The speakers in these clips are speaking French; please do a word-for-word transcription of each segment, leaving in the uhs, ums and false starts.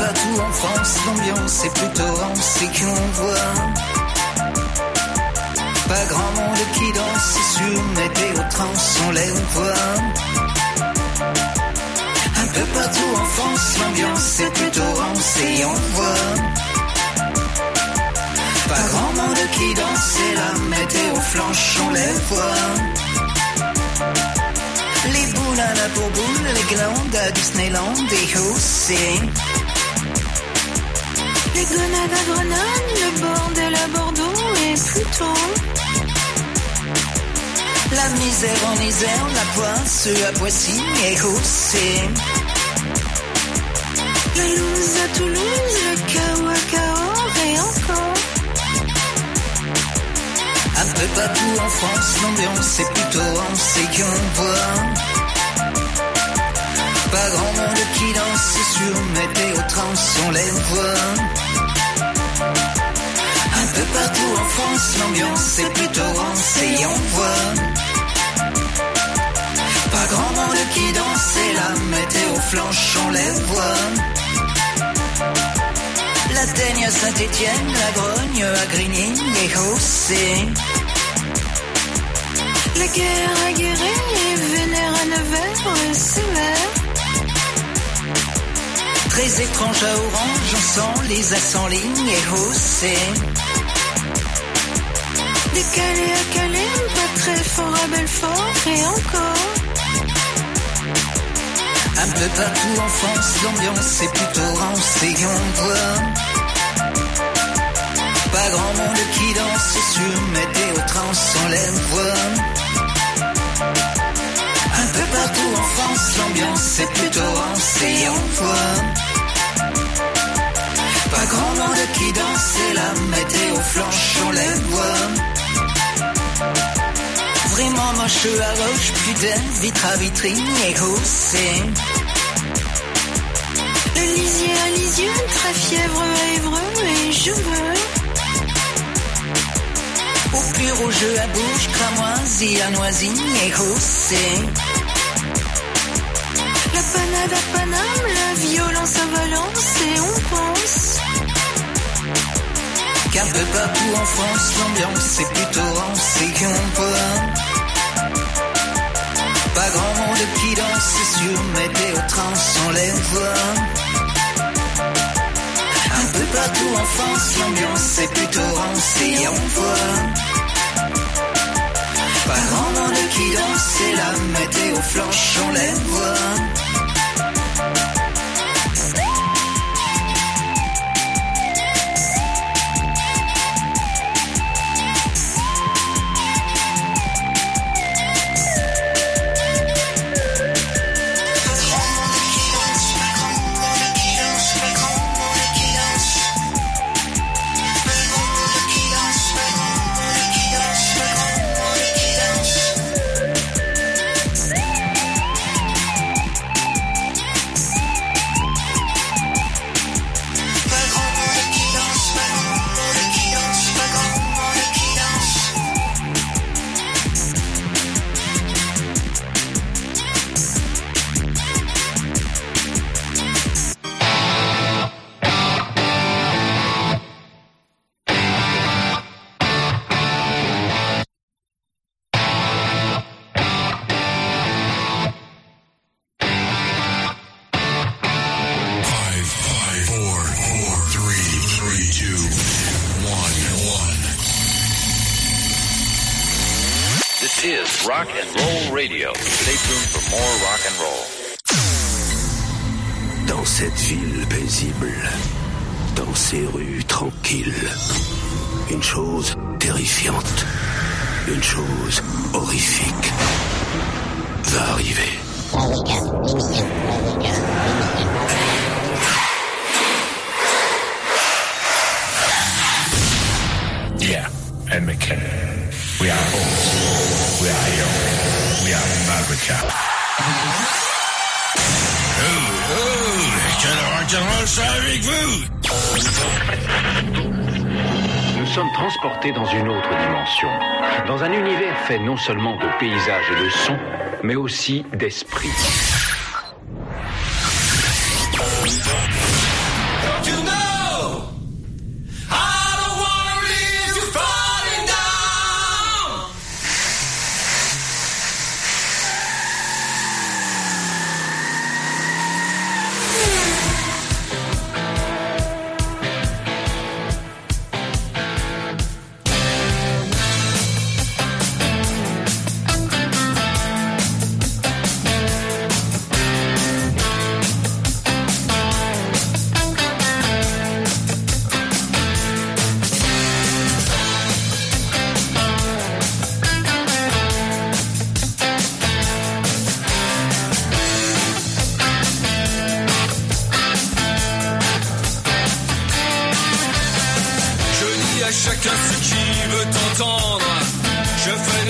partout en France, l'ambiance est plutôt rance et qu'on voit pas grand monde qui danse sur Météo Trans, on les voit. Un peu partout en France, l'ambiance est plutôt rance et on voit pas grand monde qui danse et la météo flanche, on les voit. Les boules à la bourboule, les glandes à Disneyland et aussi les grenades à Grenade, le bordel à Bordeaux et plutôt la misère en Isère, la poisse à Poissy et aussi la loose à Toulouse, le chaos à Cahors et encore. Un peu partout en France, l'ambiance est plutôt rance et qu'on voit pas grand monde qui danse sur Météo Trans, on les voit. Un peu partout en France, l'ambiance est plutôt rance et on voit pas grand monde qui danse et la météo flanche, on les voit. La Teigne à Saint-Étienne, la Grogne à Grigny et aussi la guerre à Guéret et Vénère à Nevers, c'est vert. Très étrange à Orange, on sent les accents lignes et aussi décalé à Calais, pas très fort à Belfort et encore. Un peu partout en France, l'ambiance est plutôt rance et on voit pas grand monde qui danse sur Météo Trans, on les voit. Un peu partout en France, l'ambiance est plutôt rance et on voit pas grand monde qui danse et la météo flanche, on les voit. Vraiment moche à roche, putain, vitre à vitrine et aussi le lisier à Lisieux, très fièvre à Évreux et je veux au plus rouge à Bouche, Cramoisi à Noisy et aussi la panade à Paname, la violence à Valence et on pense qu'un peu partout en France, l'ambiance est plutôt rance et qu'on voit pas grand monde qui danse sur Météo Trans, on les voit. Un peu partout en France, l'ambiance est plutôt rance et on voit pas grand monde qui danse et la météo flanche, on les voit. Rock and Roll Radio. Stay tuned for more rock and roll. Dans cette ville paisible, dans ces rues tranquilles, une chose terrifiante, une chose horrifique va arriver. Yeah, and McKinnon. We are hosts. We are here. We are Maverick. Oh, oh, j'adore ça avec vous. Nous sommes transportés dans une autre dimension, dans un univers fait non seulement de paysages et de sons, mais aussi d'esprit.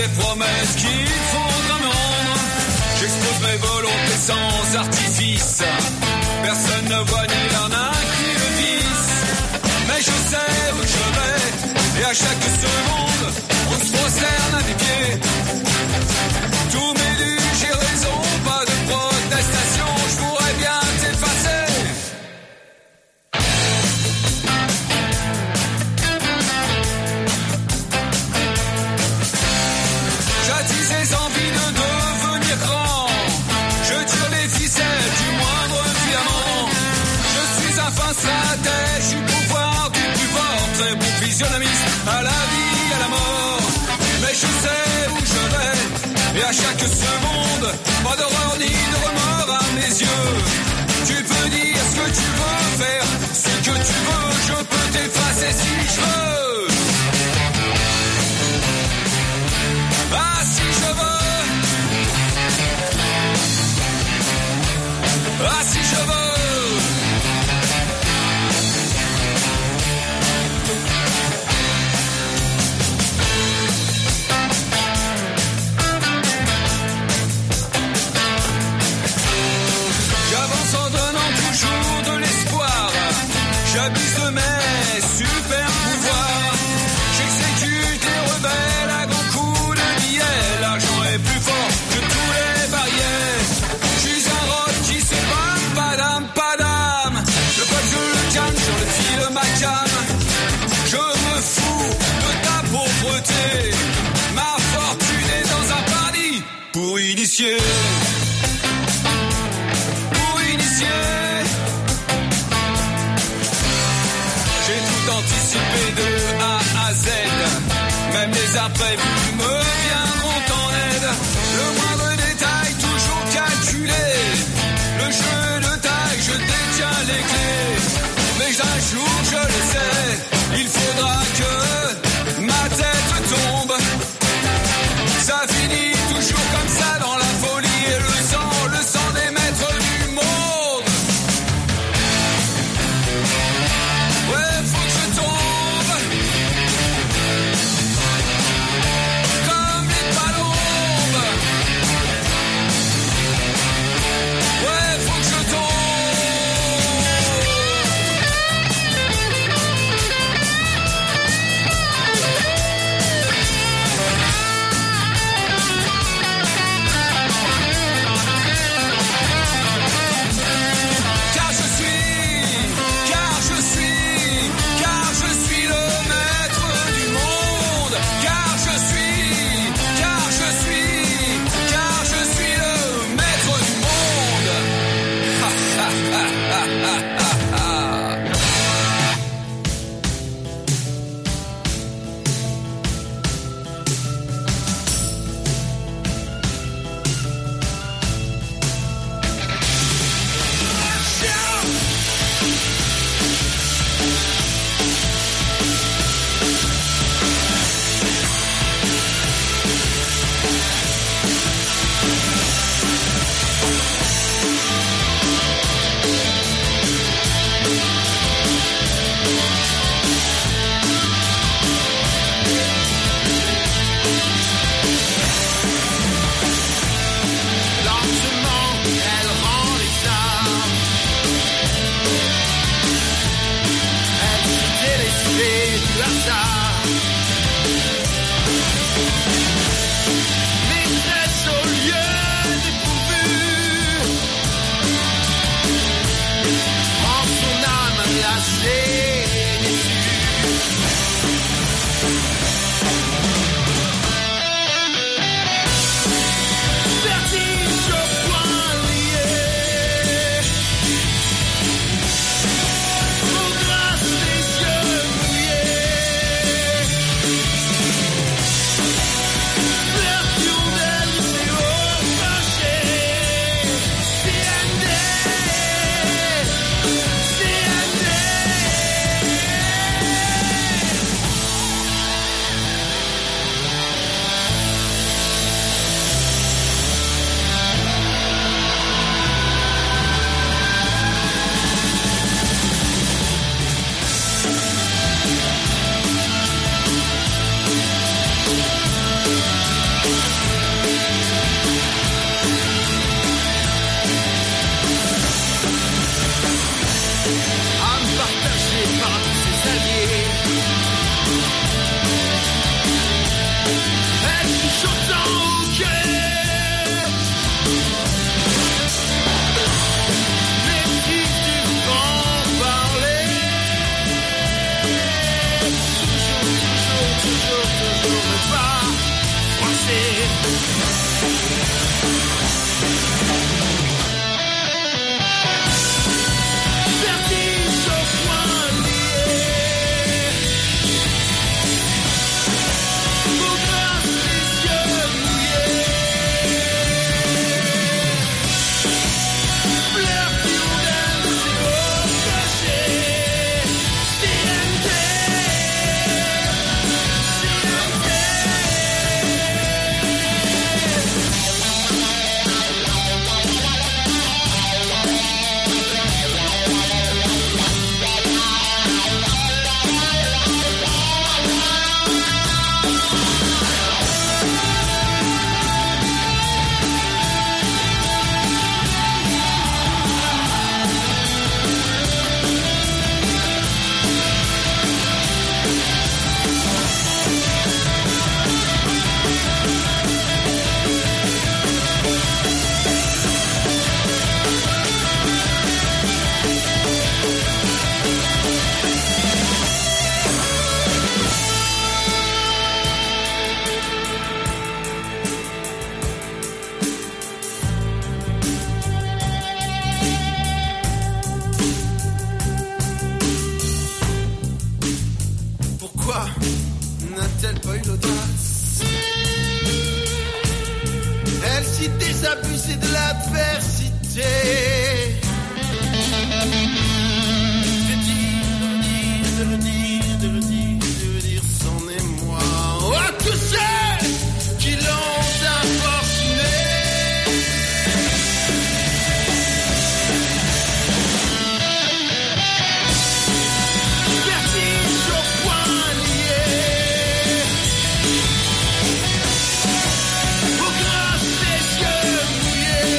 des promesses qu'il faudra me rendre. J'expose mes volontés sans artifice. Personne ne voit ni l'arnaque ni le vice. Mais je sais où je vais. Et à chaque seconde, on se prosterne à mes pieds. Tous mes lus, j'ai raison, pas de protestation. Je pourrais bien t'effacer. J'attise les envies de devenir grand. Je tire les ficelles du moindre filament. Je suis un fin stratège du pouvoir du plus fort. Très bon physionomiste à la vie, à la mort. Mais je sais où je vais. Et à chaque seconde, pas d'horreur ni de remords à mes yeux. Tu peux dire ce que tu veux faire, ce que tu veux. Je peux t'effacer si je veux. Ah, si je veux. Ah, si je veux. J'avance en donnant toujours de l'espoir. J'abuse de mes super pouvoirs. J'exécute les rebelles à grands coups de billet. L'argent est plus fort que tous les barrières. Je suis un rock qui s'évade, padam, padam. Le peuple je le calme, sur le fil ma cam. Je me fous de ta pauvreté. Ma fortune est dans un paradis pour initier. Pour initier. J'ai tout anticipé de A à Z. Même les imprévus me viendront en aide. Le moindre détail toujours calculé. Le jeu de taille, je détiens les clés. Mais un jour, je le sais, il faudra que ma tête tombe. Ça finit toujours comme ça dans la folie et le sang, le sang des maîtres du monde. Ouais, faut que je tombe comme les palombes. Ouais, faut que je tombe. pas froisser. Vertige au point lié, vos grâces les yeux mouillés, fleurs qui ondèlent ses hauts cachets, C N T, pourquoi n'a-t-elle pas eu l'audace? Elle s'y désabusée de l'adversité. De dire, de redire, de redire, de redire, de redire son émoi. Oh, à tous ceux qui l'ont infortuné. Vertige au point lié, vos grâces les yeux mouillés,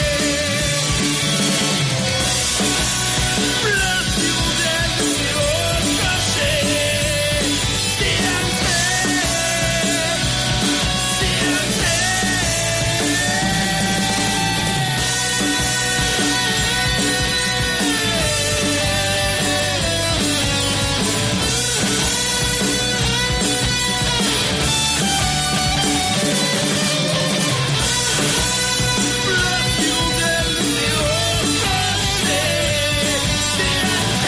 fleurs qui ondèlent de ses hauts cachets, C N T, C N T. Fleurs qui ondèlent de ses hauts cachets, C N T.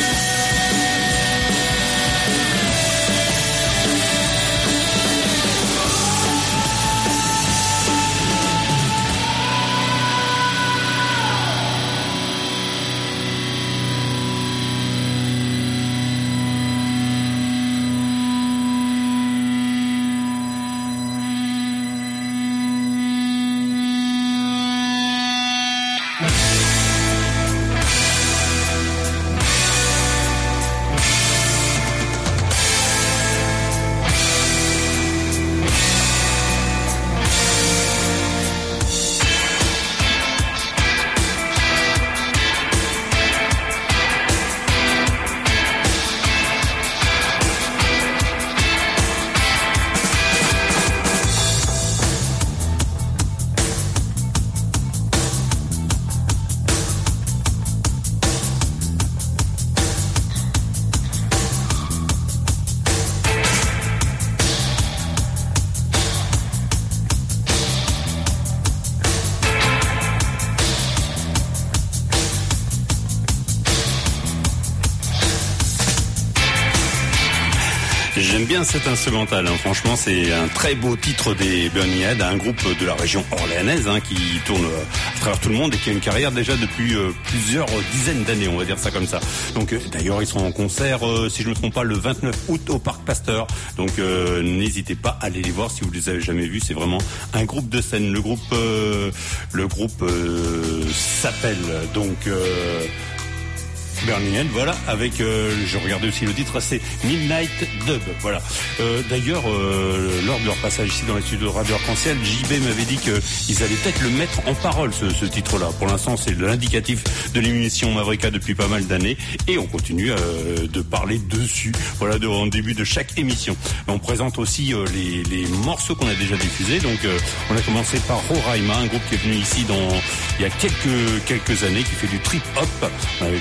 J'aime bien cet instrumental, hein. Franchement c'est un très beau titre des Burning Head, un groupe de la région orléanaise hein, qui tourne à travers tout le monde et qui a une carrière déjà depuis euh, plusieurs dizaines d'années, on va dire ça comme ça. Donc euh, d'ailleurs ils seront en concert, euh, si je ne me trompe pas, le vingt-neuf août au Parc Pasteur. Donc euh, n'hésitez pas à aller les voir si vous les avez jamais vus, c'est vraiment un groupe de scène. Le groupe, euh, le groupe euh, s'appelle donc... Euh, Burning Head, voilà, avec, euh, je regardais aussi le titre, c'est Midnight Dub, voilà. Euh, d'ailleurs, euh, lors de leur passage ici dans les studios de Radio Arc-en-Ciel, J B m'avait dit qu'ils allaient peut-être le mettre en parole, ce, ce titre-là. Pour l'instant, c'est l'indicatif de l'émission Mavrika depuis pas mal d'années, et on continue euh, de parler dessus, voilà, de, en début de chaque émission. On présente aussi euh, les, les morceaux qu'on a déjà diffusés, donc euh, on a commencé par Roraima, un groupe qui est venu ici dans, il y a quelques, quelques années, qui fait du trip-hop. On avait écouté de la musique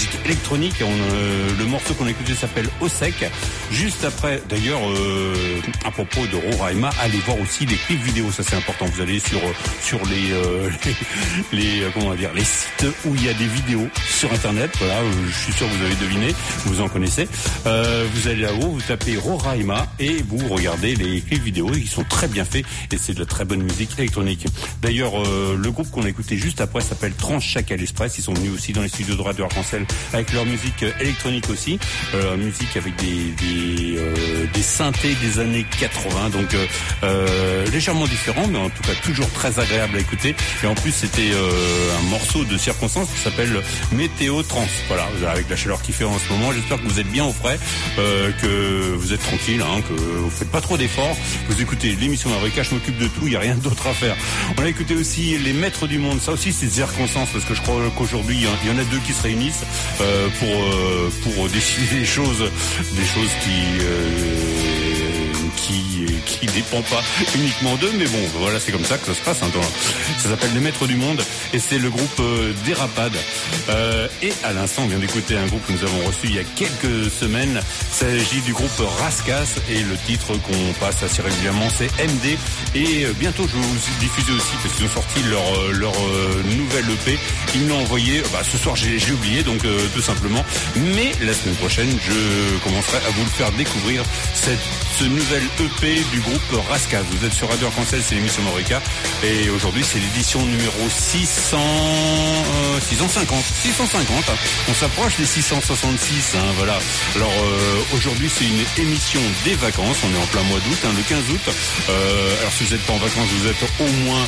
musique électronique. On, euh, le morceau qu'on a écouté s'appelle Au Sec. Juste après, d'ailleurs, euh, à propos de Roraima, allez voir aussi les clips vidéo, ça c'est important. Vous allez sur sur les euh, les, les comment on va dire les sites où il y a des vidéos sur internet. Voilà, euh, je suis sûr que vous avez deviné, vous en connaissez. Euh, vous allez là-haut, vous tapez Roraima et vous regardez les clips vidéo. Ils sont très bien faits et c'est de la très bonne musique électronique. D'ailleurs, euh, le groupe qu'on a écouté juste après s'appelle Transchacal Express. Ils sont venus aussi dans les studios de Radio Arc-en-Ciel avec leur musique électronique aussi, euh, musique avec des des, euh, des synthés des années quatre-vingts, donc euh, euh, légèrement différent, mais en tout cas toujours très agréable à écouter. Et en plus, c'était euh, un morceau de circonstance qui s'appelle Météo Trans. Voilà, avec la chaleur qu'il fait en ce moment, j'espère que vous êtes bien au frais, euh, que vous êtes tranquille, hein, que vous faites pas trop d'efforts. Vous écoutez l'émission Mavrika, je m'occupe de tout, il n'y a rien d'autre à faire. On a écouté aussi Les Maîtres du Monde, ça aussi c'est des circonstances, parce que je crois qu'aujourd'hui il y en a deux qui se réunissent euh, pour euh, pour décider des choses, des choses qui euh, qui qui dépend pas uniquement d'eux, mais bon, voilà, c'est comme ça que ça se passe. Hein, dans, ça s'appelle Les Maîtres du Monde et c'est le groupe euh, Dérapade. Euh, et à l'instant, on vient d'écouter un groupe que nous avons reçu il y a quelques semaines. Il s'agit du groupe Raskas et le titre qu'on passe assez régulièrement, c'est M D. Et euh, bientôt, je vais vous diffuser aussi parce qu'ils ont sorti leur euh, leur euh, nouvelle E P. Ils me l'ont envoyé. Bah, ce soir, j'ai, j'ai oublié, donc euh, tout simplement. Mais la semaine prochaine, je commencerai à vous le faire découvrir cette ce nouvel E P du groupe Raskas. Vous êtes sur Radio Arc-en-Ciel, c'est l'émission Mavrika. Et aujourd'hui, c'est l'édition numéro six cents, euh, six cent cinquante. six cent cinquante. Hein. On s'approche des six cent soixante-six. Hein, voilà. Alors euh, aujourd'hui, c'est une émission des vacances. On est en plein mois d'août, hein, le quinze août. Euh, alors si vous n'êtes pas en vacances, vous êtes au moins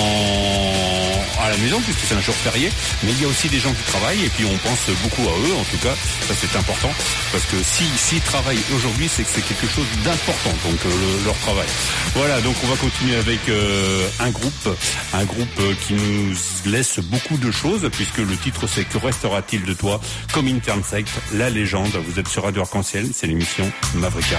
en à la maison puisque c'est un jour férié. Mais il y a aussi des gens qui travaillent et puis on pense beaucoup à eux. En tout cas, ça c'est important parce que si s'ils travaillent aujourd'hui, c'est que c'est quelque chose d'important. Donc euh, le, leur travail. Voilà. Donc on va continuer avec euh, un groupe, un groupe euh, qui nous laisse beaucoup de choses puisque le titre c'est Que restera-t-il de toi? Comme Intern Sect, la légende. Vous êtes sur Radio Arc-en-Ciel, c'est l'émission Mavrika.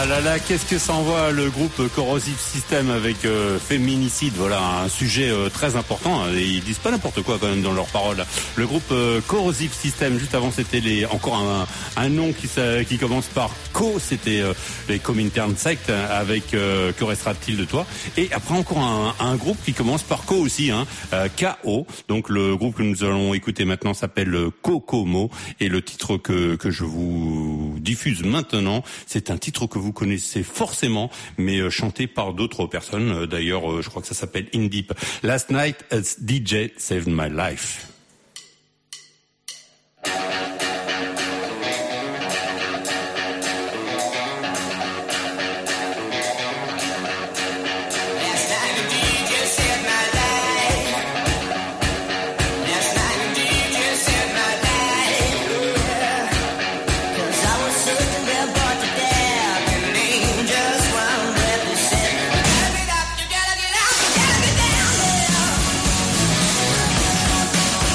Ah là là, qu'est-ce que ça envoie le groupe Corrosive System avec euh, féminicide, voilà un sujet euh, très important. Hein, ils disent pas n'importe quoi quand même dans leurs paroles. Le groupe euh, Corrosive System, juste avant c'était les encore un, un nom qui, qui commence par Co, c'était euh, les Comintern Sect avec euh, Que restera-t-il de toi. Et après encore un, un groupe qui commence par Co aussi, hein, euh, K O. Donc le groupe que nous allons écouter maintenant s'appelle Kokomo et le titre que que je vous diffuse maintenant, c'est un titre que vous connaissez forcément, mais euh, chanté par d'autres personnes. D'ailleurs, euh, je crois que ça s'appelle In Deep. Last Night, a D J Saved My Life. Gotta get out, you gotta get down there.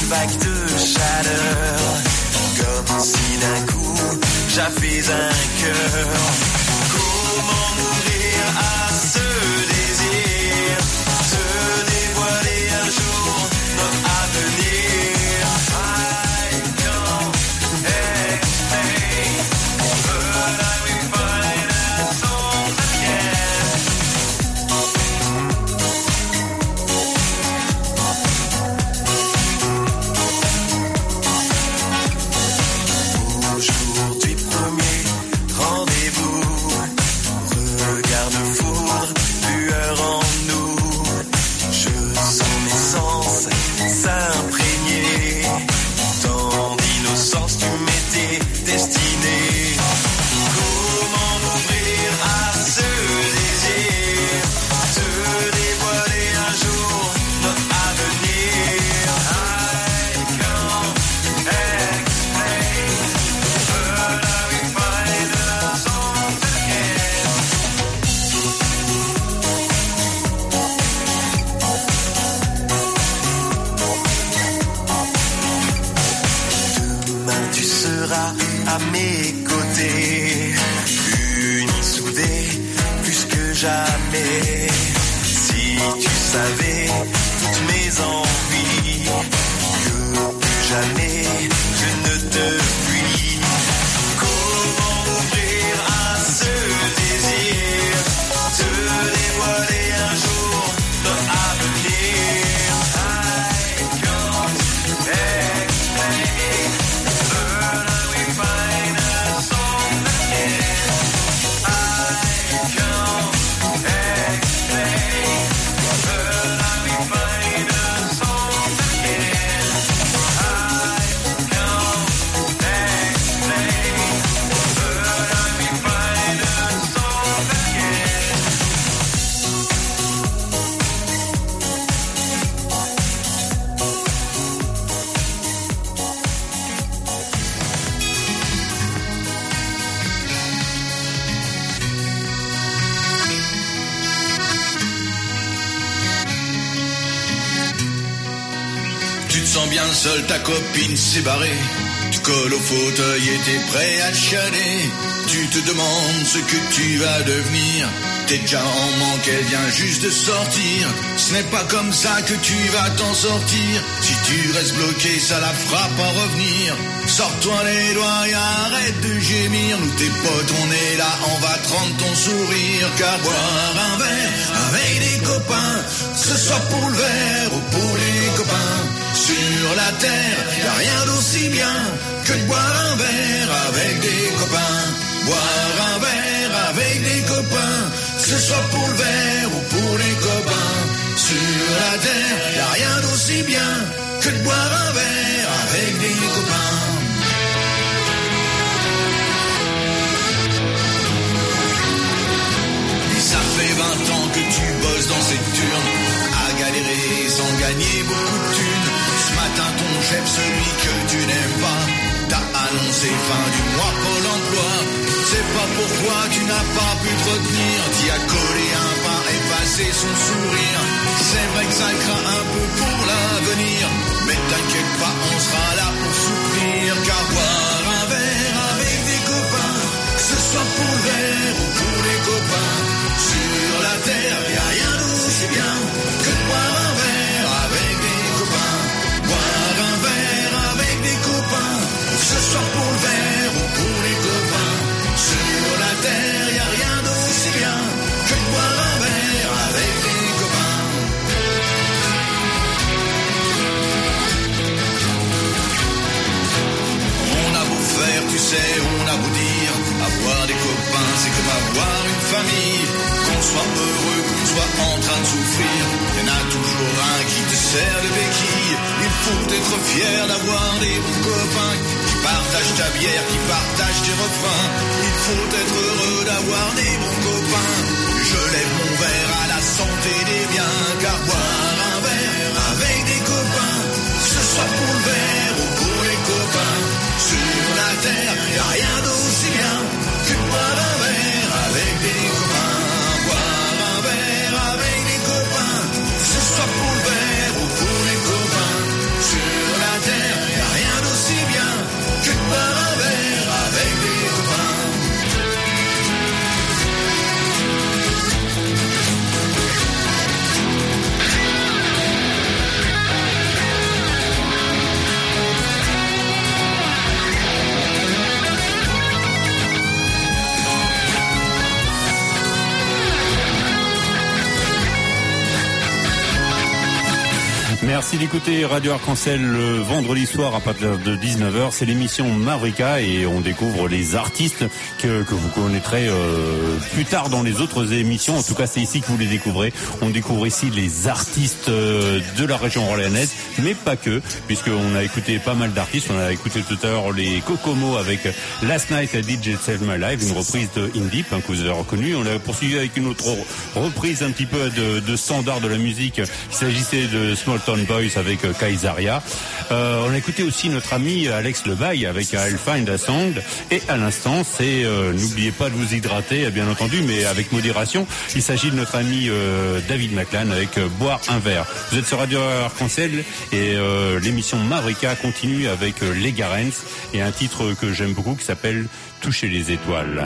vagues de chaleur, comme si d'un coup j'avais un cœur. Comment mourir à ce désir, se dévoiler un jour notre avenir. I can't explain, but I will find a song again. Aujourd'hui premier rendez-vous, regard de foudre, lueur en nous. Je sens mes sens s'imprégner, tant d'innocence tu m'étais destiné. Comment m'ouvrir à ce désir, te dévoiler un jour notre avenir. I can't explain, but I will find a song again. Demain tu seras à mes côtés, unis, soudés, plus que jamais. Si tu savais toutes mes envies, que plus jamais je ne te fuis. Comment m'ouvrir à ce désir, te dévoiler un jour notre avenir. I can't explain, but I will find a song again. I can't explain, but I will find a song again. I can't explain, but I will find a song again. Tu te sens bien seul, ta copine s'est barrée. Tu colles au fauteuil et t'es prêt à chialer. Tu te demandes ce que tu vas devenir. T'es déjà en manque, elle vient juste de sortir. Ce n'est pas comme ça que tu vas t'en sortir. Si tu restes bloqué, ça la fera pas revenir. Sors-toi les doigts et arrête de gémir. Nous tes potes, on est là, on va te rendre ton sourire. Car boire un verre avec des copains, ce soit pour le verre ou pour les copains. Sur la terre, y'a rien d'aussi bien que de boire un verre avec des copains. Boire un verre avec des copains, que ce soit pour le verre ou pour les copains. Sur la terre, y'a rien d'aussi bien que de boire un verre avec des copains. Et ça fait vingt ans que tu bosses dans cette turne, à galérer sans gagner beaucoup de thunes. Ce matin ton chef, celui que tu n'aimes pas, t'a annoncé fin du mois Pôle emploi. C'est pas pourquoi tu n'as pas pu te retenir. T'y as collé un pain, effacé son sourire. C'est vrai que ça craint un peu pour l'avenir, mais t'inquiète pas, on sera là pour soutenir. Car boire un verre avec des copains, que ce soit pour le verre ou pour les copains. Sur la terre, y'a rien d'aussi bien que de boire un verre avec des copains. Boire un verre avec des copains, que ce soit pour le verre ou pour les copains. Sur la terre, y'a rien d'aussi bien que de boire un verre avec des copains. On a beau faire, tu sais, on a beau dire, avoir des copains, c'est comme avoir une famille. Qu'on soit heureux, qu'on soit en train de souffrir, y'en a toujours un qui te sert de béquille. Il faut être fier d'avoir des bons copains qui partagent ta bière, qui partagent tes refrains. Il faut être heureux d'avoir des bons copains. Je lève mon verre à la santé des biens, car boire un verre avec des copains, que ce soit pour le verre ou pour les copains. Sur la terre, y'a rien d'aussi bien que de boire un verre avec des copains. Boire un verre avec des copains, que ce soit pour le verre ou pour les copains. Sur la terre, Merci d'écouter Radio Arc-en-Ciel le vendredi soir à partir de dix-neuf heures. C'est l'émission Mavrika et on découvre les artistes que, que vous connaîtrez euh, plus tard dans les autres émissions. En tout cas, c'est ici que vous les découvrez. On découvre ici les artistes euh, de la région orléanaise, mais pas que, puisqu'on a écouté pas mal d'artistes. On a écouté tout à l'heure les Kokomo avec Last Night I Did Just Save My Life, une reprise de In Deep, hein, que vous avez reconnu. On a poursuivi avec une autre reprise un petit peu de, de standard de la musique. Il s'agissait de Small Town Boys avec euh, Kaisaria. Euh, on a écouté aussi notre ami Alex Lebaille avec I'll Find a Song. Et à l'instant, c'est euh, n'oubliez pas de vous hydrater, bien entendu, mais avec modération. Il s'agit de notre ami euh, David McLan avec euh, Boire un verre. Vous êtes sur Radio Arc-en-Ciel et euh, l'émission Mavrika continue avec euh, les Garens et un titre que j'aime beaucoup qui s'appelle Toucher les étoiles.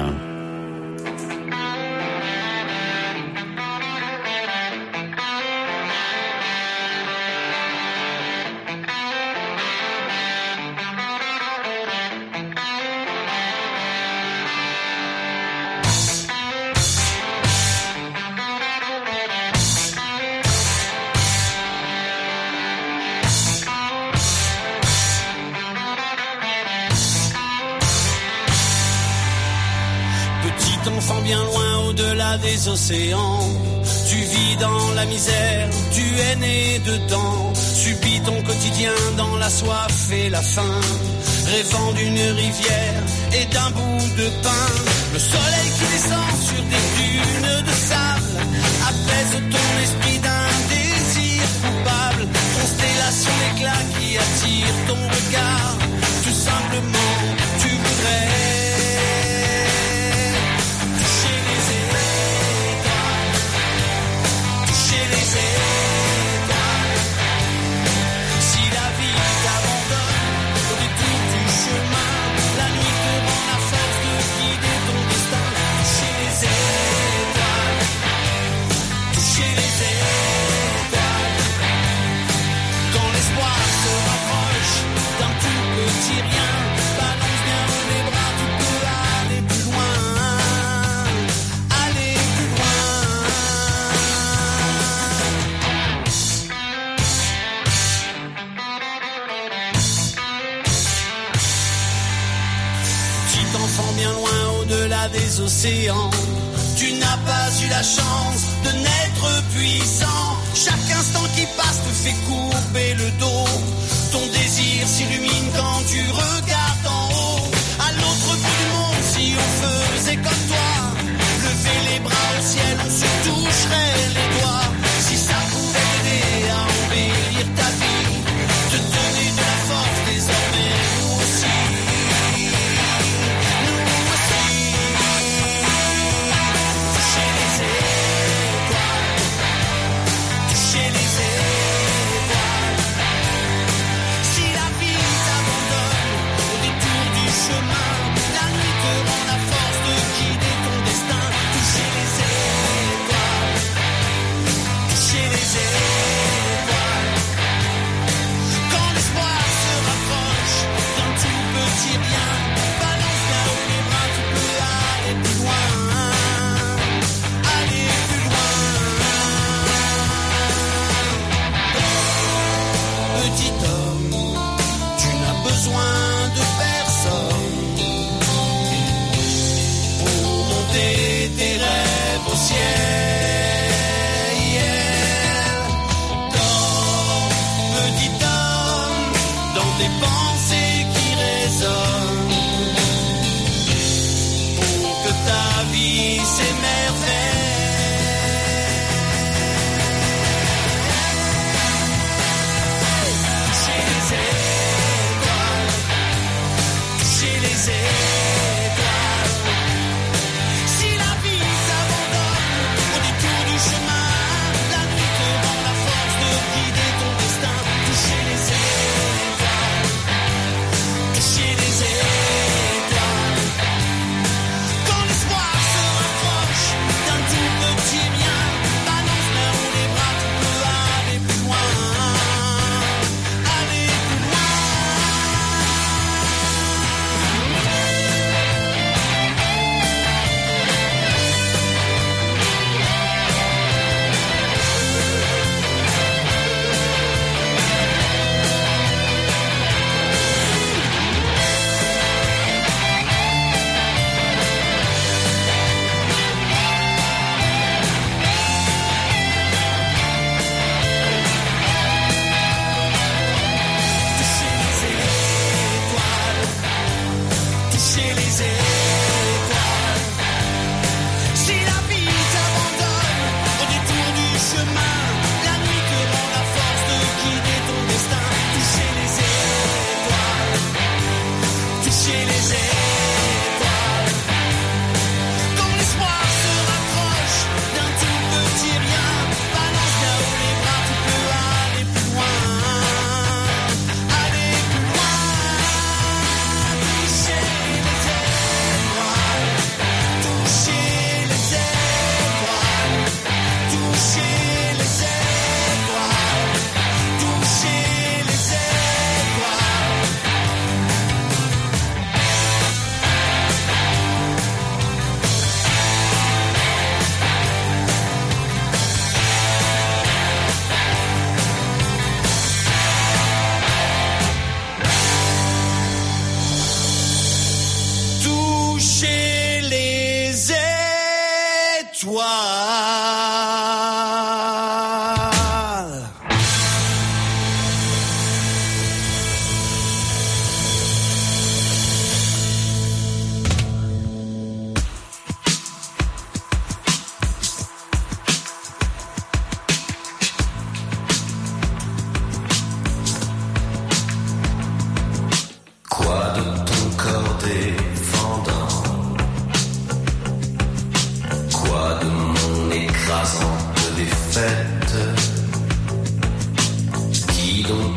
Des océans, tu vis dans la misère, tu es né dedans, subis ton quotidien dans la soif et la faim, rêvant d'une rivière et d'un bout de pain. Le soleil qui descend sur des dunes de sable apaise ton esprit d'un désir coupable, constellation d'éclat qui attire ton regard, tout simplement tu voudrais des océans. Tu n'as pas eu la chance de naître puissant. Chaque instant qui passe te fait courber le dos. Ton désir s'illumine quand tu regardes en haut. À l'autre bout du monde, si on faisait comme toi, lever les bras au ciel, on se toucherait les doigts. Si ça pouvait t'aider à embellir ta vie, te donner de la force désormais, nous aussi. Toucher les étoiles.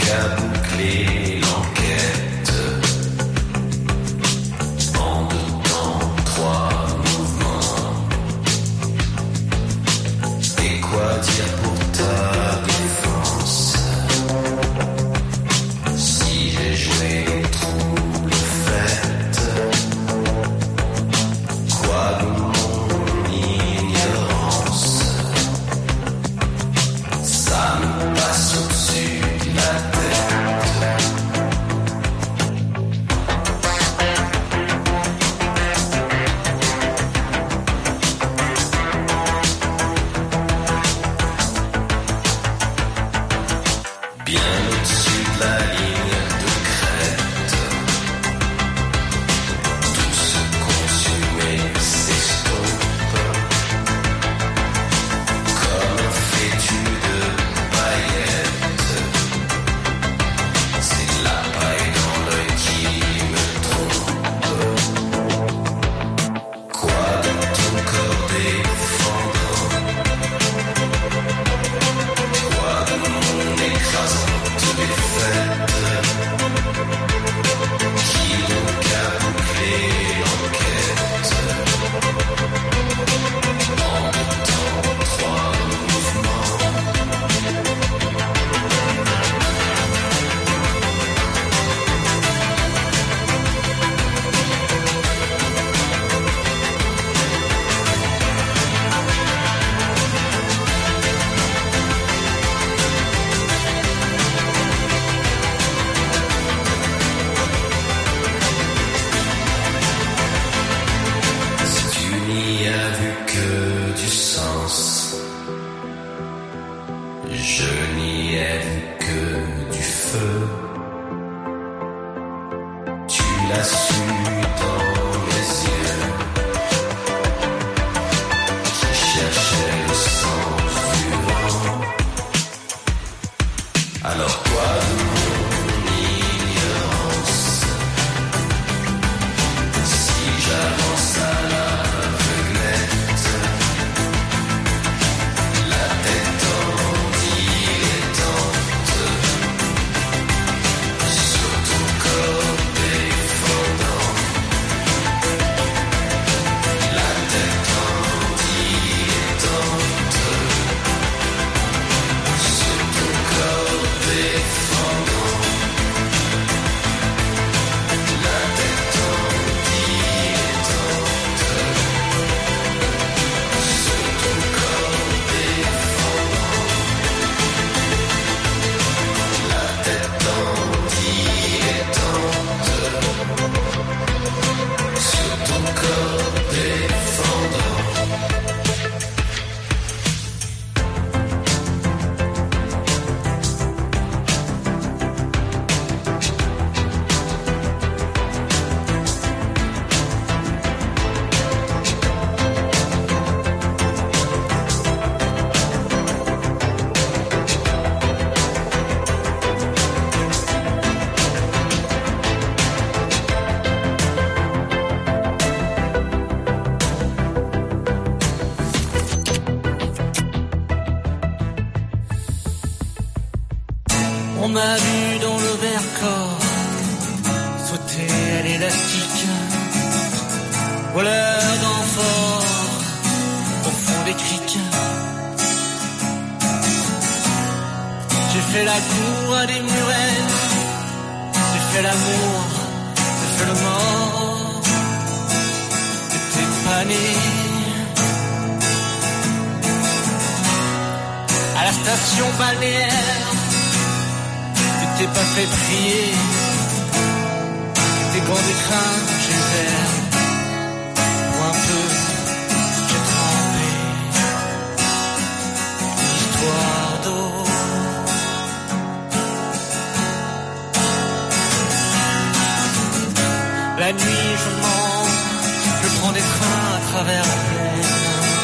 qu'à boucler l'enquête. En deux temps, trois mouvements. Et quoi dire pour ta défense? Si j'ai joué trouble fête, quoi de mon ignorance? Ça me passe au-dessus de la tête. Bien au-dessus de la ligne de crête, tout ce consumé s'estompe comme un fétu de paillettes. C'est la paille dans l'œil qui me trompe. Quoi de ton corps défendant? Quoi de mon écrasante défaite? Qui donc a bouclé l'enquête? En deux temps, trois mouvements. Si tu n'y as vu que du sens, je n'y ai vu que du feu. Tu l'as su dans mes yeux qui cherchaient le sens du vent. Alors quoi de mon ignorance? Si j'avance à l'aveuglette, la tête en dilettante, sur ton corps défendant. La tête en dilettante, sur ton corps défendant. La tête en dilettante, sur ton corps défendant. La tête en dilettante, sur ton corps défendant. On m'a vu dans le verre-corps sauter à l'élastique, voleur d'enfort au fond des criques. J'ai fait la cour à des murennes, j'ai fait l'amour, j'ai fait le mort. T'étais pas né à la station balnéaire. T'es pas fait prier, tes grands écrins, j'ai vert. Pour un peu, j'ai trempé l'histoire d'eau. La nuit, je mens, je prends des trains à travers la plaine.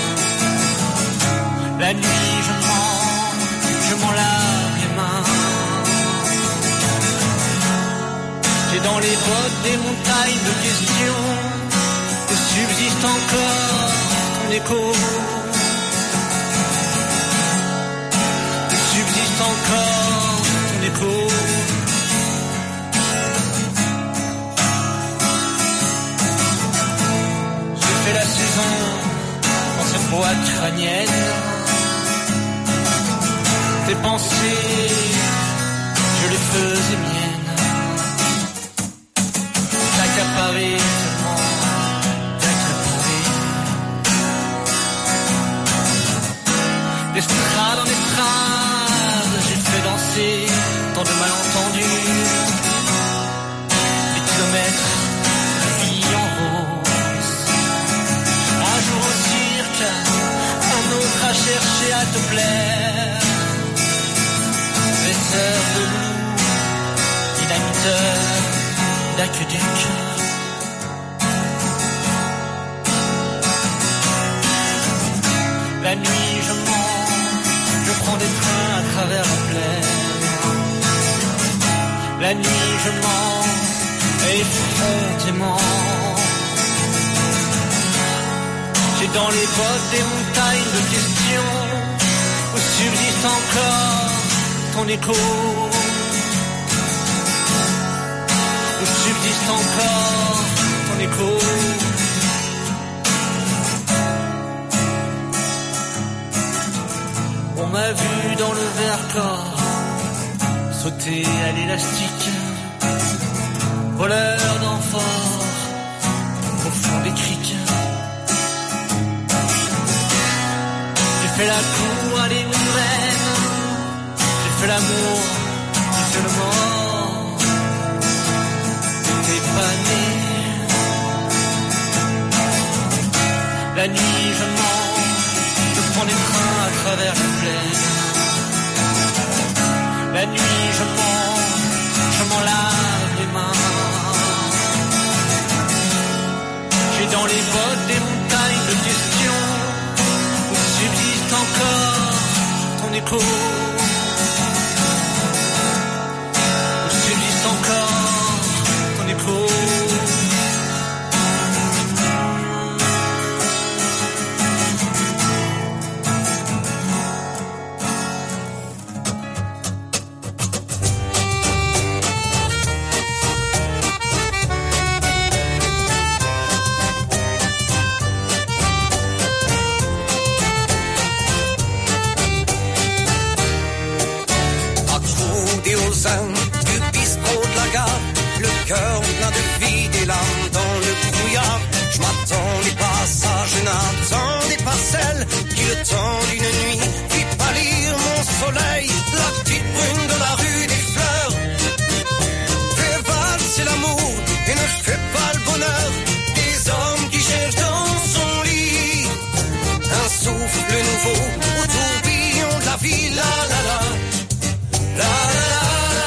La nuit, je mens, je m'en lave les mains. J'ai dans les bottes des montagnes de questions, que subsiste encore ton écho. Que subsiste encore ton écho. mienne. Tes pensées, je les faisais miennes. T'accaparer seulement, t'accaparer. D'estrade en estrade, j'ai fait danser tant de malentendus. Des kilomètres, la vie en rose. Un jour au cirque, un autre à chercher à te plaire. Dresseur de loup, dynamiteur d'aqueduc. La nuit je mens, je prends des trains à travers la plaine. La nuit je mens, effrontément. J'ai dans les bottes des montagnes de questions où subsiste encore ton écho. Où subsiste encore ton écho. On m'a vu dans le Vercors sauter à l'élastique, voleur d'amphores au fond des criques. J'ai fait la cour à des mourènes, j'ai fait l'amour, j'ai fait le mort. T'es pas né. La nuit je mens, je prends des trains à travers la plaine. La nuit je mens, je m'en lave les mains. J'ai dans les bottes des montagnes de questions où subsiste encore ton écho. Où subsiste encore ton écho. Du bistrot de la gare, le cœur plein de vide et l'âme dans le brouillard. Je m'attendais pas à ça, je n'attendais pas celle qui le temps d'une nuit fit pâlir mon soleil. La petite brune de la rue des fleurs fait valser l'amour et ne fait pas le bonheur des hommes qui cherchent dans son lit un souffle nouveau au tourbillon de la vie. La la la, la la la.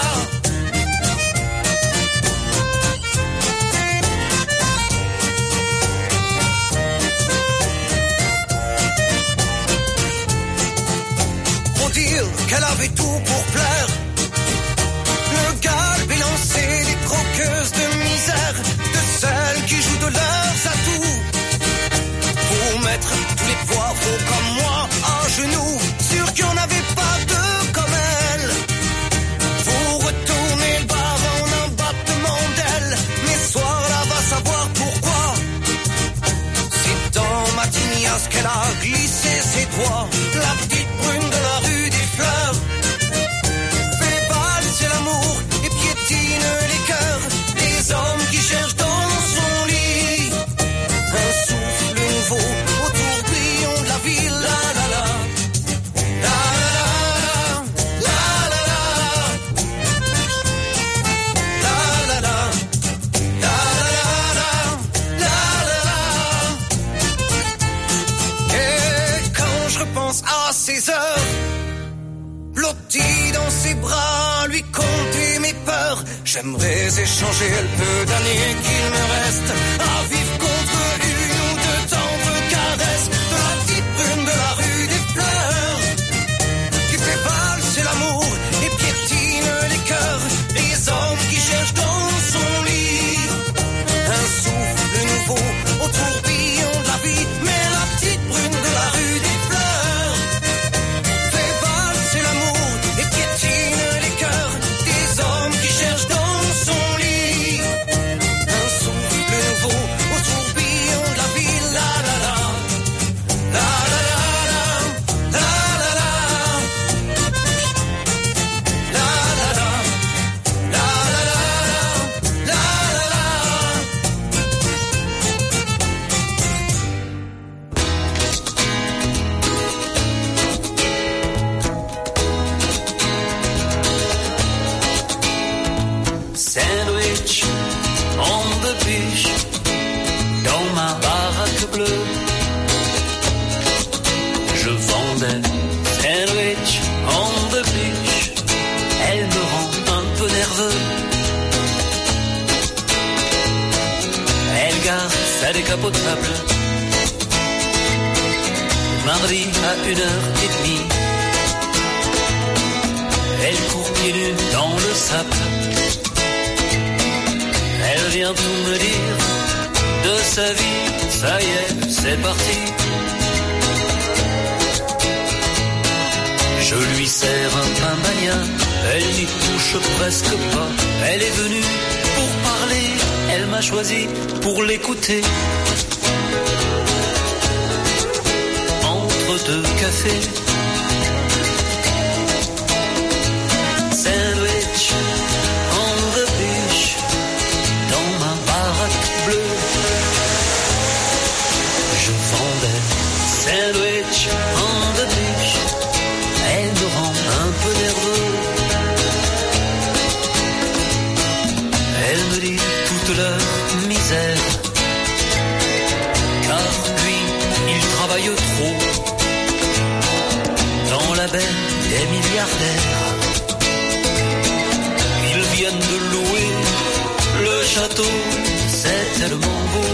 Qu'elle avait tout pour plaire. Le galbe est lancé des croqueuses de misère, de celles qui jouent de leurs atouts pour mettre tous les poivrons comme moi à genoux, sûr qu'il n'y en avait pas deux comme elle. Pour retourner le bar en un battement d'aile, mais ce soir-là va savoir pourquoi. C'est dans ma tignasse qu'elle a glissé ses doigts. La petite brune de la rue des fleurs fait valser l'amour et piétine les cœurs des hommes qui cherchent dans son lit un souffle nouveau au tourbillon de la ville. La la la, la la la, la la la, la la la, la la la. Et quand je repense à ces heures blottie dans ses bras, lui compter mes peurs, j'aimerais échanger le peu d'années qu'il me reste à vivre contre une ou deux tendres caresses de la petite brune de la rue des fleurs qui fait valser l'amour et piétine les cœurs des hommes qui cherchent dans son lit un souffle nouveau au tourbillon de la vie. Mais la petite brune de la rue des fleurs fait valser l'amour et piétine les cœurs des hommes qui cherchent dans son lit un souffle nouveau au beach, dans ma baraque bleue. Je vendais sandwich on the beach. Elle me rend un peu nerveux. Elle gare sa décapotable mardi à une heure et demie. Elle court pieds nus dans le sable. Elle vient tout me dire de sa vie. Ça y est, c'est parti. Je lui sers un pain bagna. Elle n'y touche presque pas. Elle est venue pour parler. Elle m'a choisi pour l'écouter. Entre deux cafés, sandwich on the beach, dans ma baraque bleue. Je vendais sandwich on the beach. Elle me rend un peu nerveux. Elle me dit toute leur misère, car lui, il travaille trop. Dans la baie des milliardaires, ils viennent de louer le château, c'est tellement beau.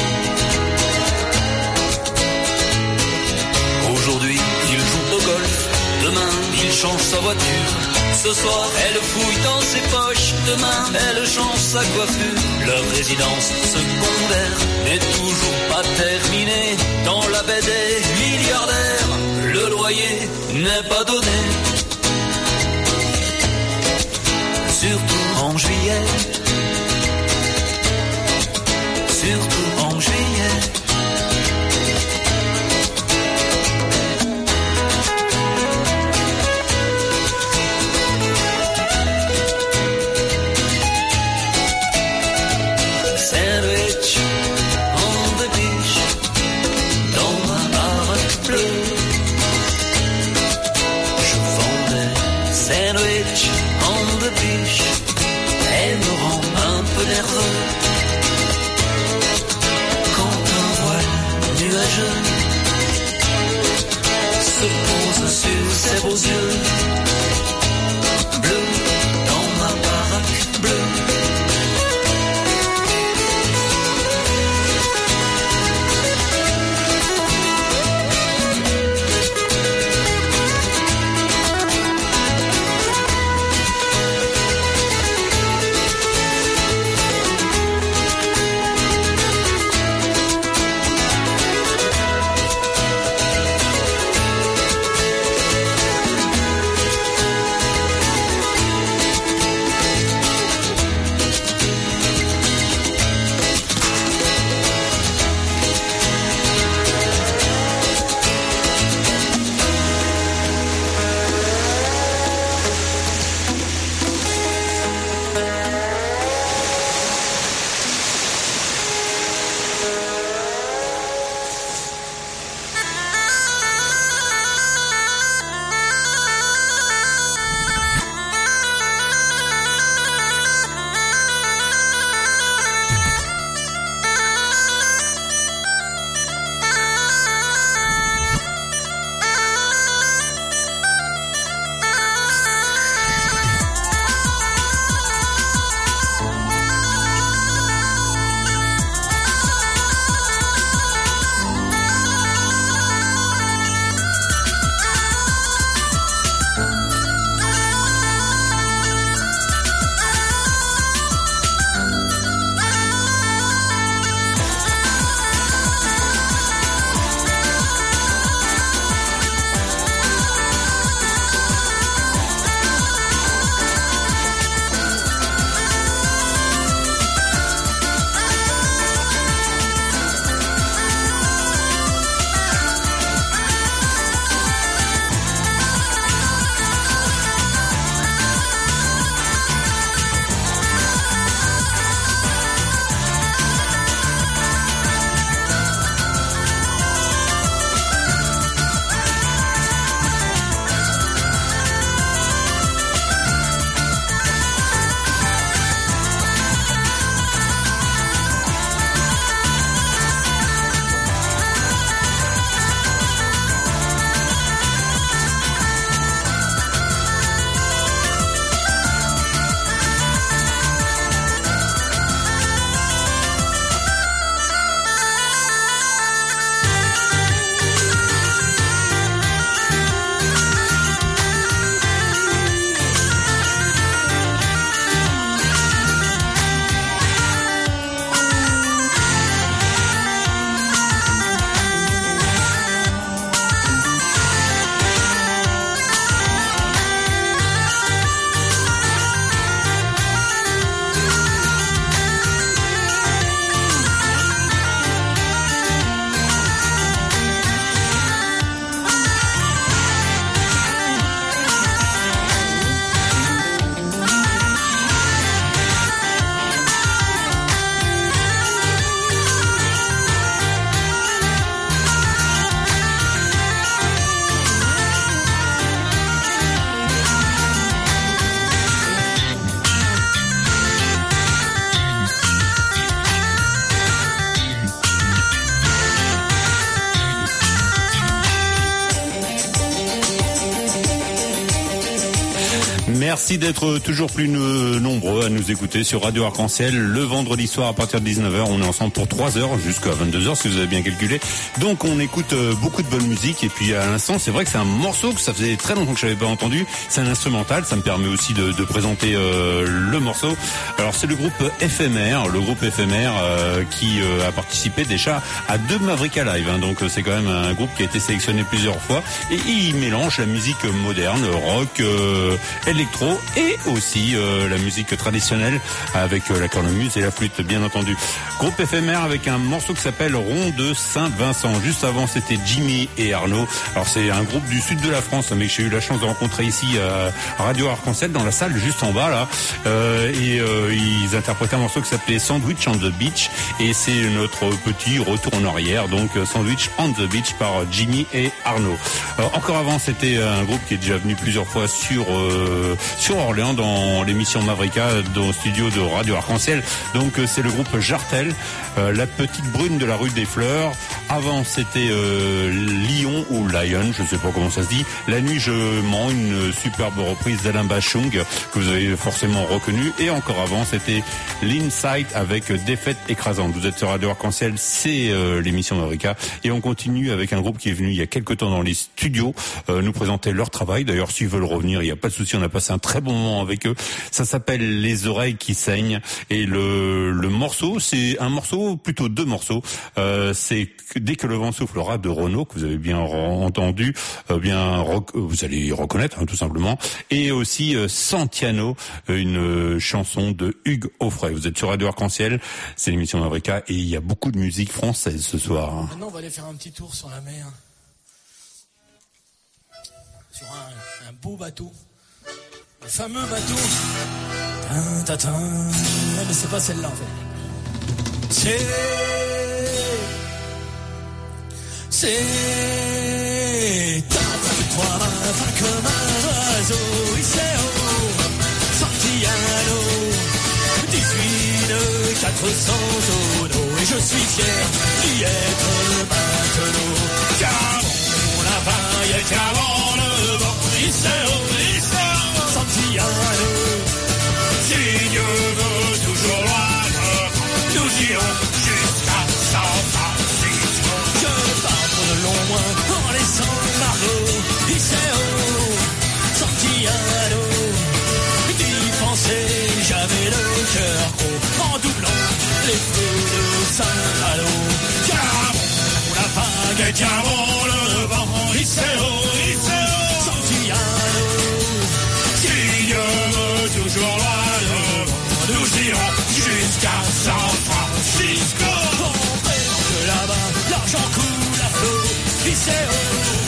Aujourd'hui, il joue au golf, demain, il change sa voiture. Ce soir, elle fouille dans ses poches, demain, elle change sa coiffure. Leur résidence secondaire n'est toujours pas terminée. Dans la baie des milliardaires, le loyer n'est pas donné. Surtout en juillet. Surtout en juillet. Sandwich on the beach, dans ma baraque bleue. Je vendais sandwich on the beach. Elle me rend un peu nerveux. Quand un voile nuageux se pose sur ses beaux yeux bleus, dans ma baraque bleue. Merci d'être toujours plus euh, nombreux à nous écouter sur Radio Arc-en-Ciel le vendredi soir à partir de dix-neuf heures. On est ensemble pour trois heures jusqu'à vingt-deux heures si vous avez bien calculé. Donc on écoute euh, beaucoup de bonne musique et puis à l'instant c'est vrai que c'est un morceau que ça faisait très longtemps que je n'avais pas entendu. C'est un instrumental, ça me permet aussi de, de présenter euh, le morceau. Alors c'est le groupe Éphémère, le groupe Éphémère euh, qui euh, a participé déjà à deux Mavrika Live. Hein, donc c'est quand même un groupe qui a été sélectionné plusieurs fois et il mélange la musique moderne, rock, euh, électro et aussi euh, la musique traditionnelle avec euh, la cornemuse et la flûte bien entendu. Groupe Éphémère avec un morceau qui s'appelle Rond de Saint-Vincent. Juste avant c'était Jimmy et Arnaud. Alors c'est un groupe du sud de la France mais que j'ai eu la chance de rencontrer ici à Radio Arc-en-Ciel dans la salle juste en bas là euh, et euh, ils interprétaient un morceau qui s'appelait Sandwich on the Beach et c'est notre petit retour en arrière donc Sandwich on the Beach par Jimmy et Arnaud. Alors, encore avant c'était un groupe qui est déjà venu plusieurs fois sur euh, sur Orléans dans l'émission Mavrika dans le studio de Radio Arc-en-Ciel. Donc c'est le groupe Jartel, euh, la petite brune de la rue des Fleurs. Avant c'était euh, Lion ou Lion, je ne sais pas comment ça se dit. La nuit je mens, une superbe reprise d'Alain Bachung que vous avez forcément reconnu. Et encore avant c'était l'Inside avec Défaite écrasante. Vous êtes sur Radio Arc-en-Ciel, c'est euh, l'émission Mavrika et on continue avec un groupe qui est venu il y a quelques temps dans les studios euh, nous présenter leur travail. D'ailleurs s'ils veulent revenir il n'y a pas de souci, on a passé un très bon moment avec eux. Ça s'appelle Les oreilles qui saignent et le, le morceau c'est un morceau, plutôt deux morceaux. Euh, c'est Dès que le vent soufflera de Renaud que vous avez bien entendu, euh, bien rec- vous allez reconnaître hein, tout simplement. Et aussi euh, Santiano, une euh, chanson de Hugues Offray. Vous êtes sur Radio Arc-en-Ciel, c'est l'émission Mavrika et il y a beaucoup de musique française ce soir. Hein. Maintenant on va aller faire un petit tour sur la mer. Sur un, un beau bateau. Le fameux bateau. Tin, tin, tin. Ouais, mais c'est pas celle-là en fait. C'est... C'est... T'as trois mains, fin comme un oiseau. Iseo, Santiano, dix-huit nœuds, quatre cents tonneaux. Et je suis fier d'y être maintenant. Car on la paille, car on le vent. Iseo, Iseo, Santiano, si Dieu veut toujours loin, nous irons jusqu'à San Francisco. Je pars pour de longs mois en laissant Margot, Iseo, Santiano, d'y penser jamais le cœur gros, en doublant les feux de Saint-Malo. Car on la vague, car on le vent, Iseo, Iseo, Santiano, si Dieu veut toujours loin devant, nous irons jusqu'à San Francisco. On prétend que là-bas, l'argent coule à flot, Iseo,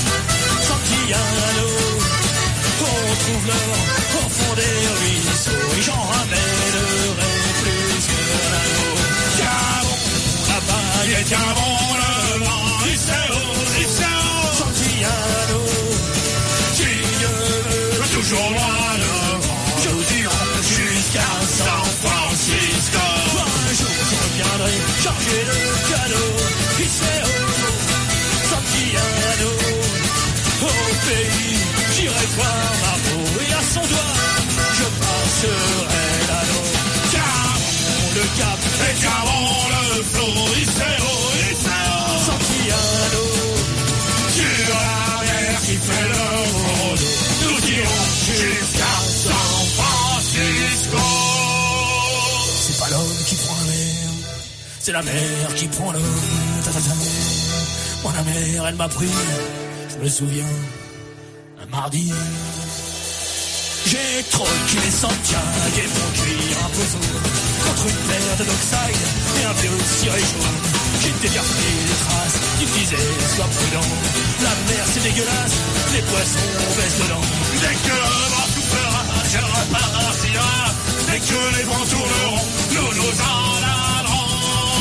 Santiano, on trouve l'or au fond des ruisseaux, et j'en ramènerai plus que l'anneau. Car on la paille, car on le vent, Iseo, Iseo, Santiano, si Dieu veut toujours loin devant, nous irons jusqu'à San Francisco. Un jour je reviendrai chargé de cadeaux, Iseo, Santiano, au pays j'irai voir Margot et à son doigt je passerai l'anneau. Car on le cap et car on le flot, Iseo, Iseo, Santiano, sur la mer qui fait le rodo, nous irons jusqu'à San Francisco. C'est pas l'homme qui prend la mer, c'est la mer qui prend l'homme. Ta, ta, ta. Moi la mer elle m'a pris, je me souviens, un mardi. J'ai troqué les Santiago et mon cuir un peu jaune contre une paire de Dockside et un vieux ciré jaune. J'ai dégarpé les traces qui me disaient sois prudent, la mer c'est dégueulasse, les poissons baissent dedans. Dès que le vent soufflera, je repartira, dès que les vents tourneront, nous nous en allerons.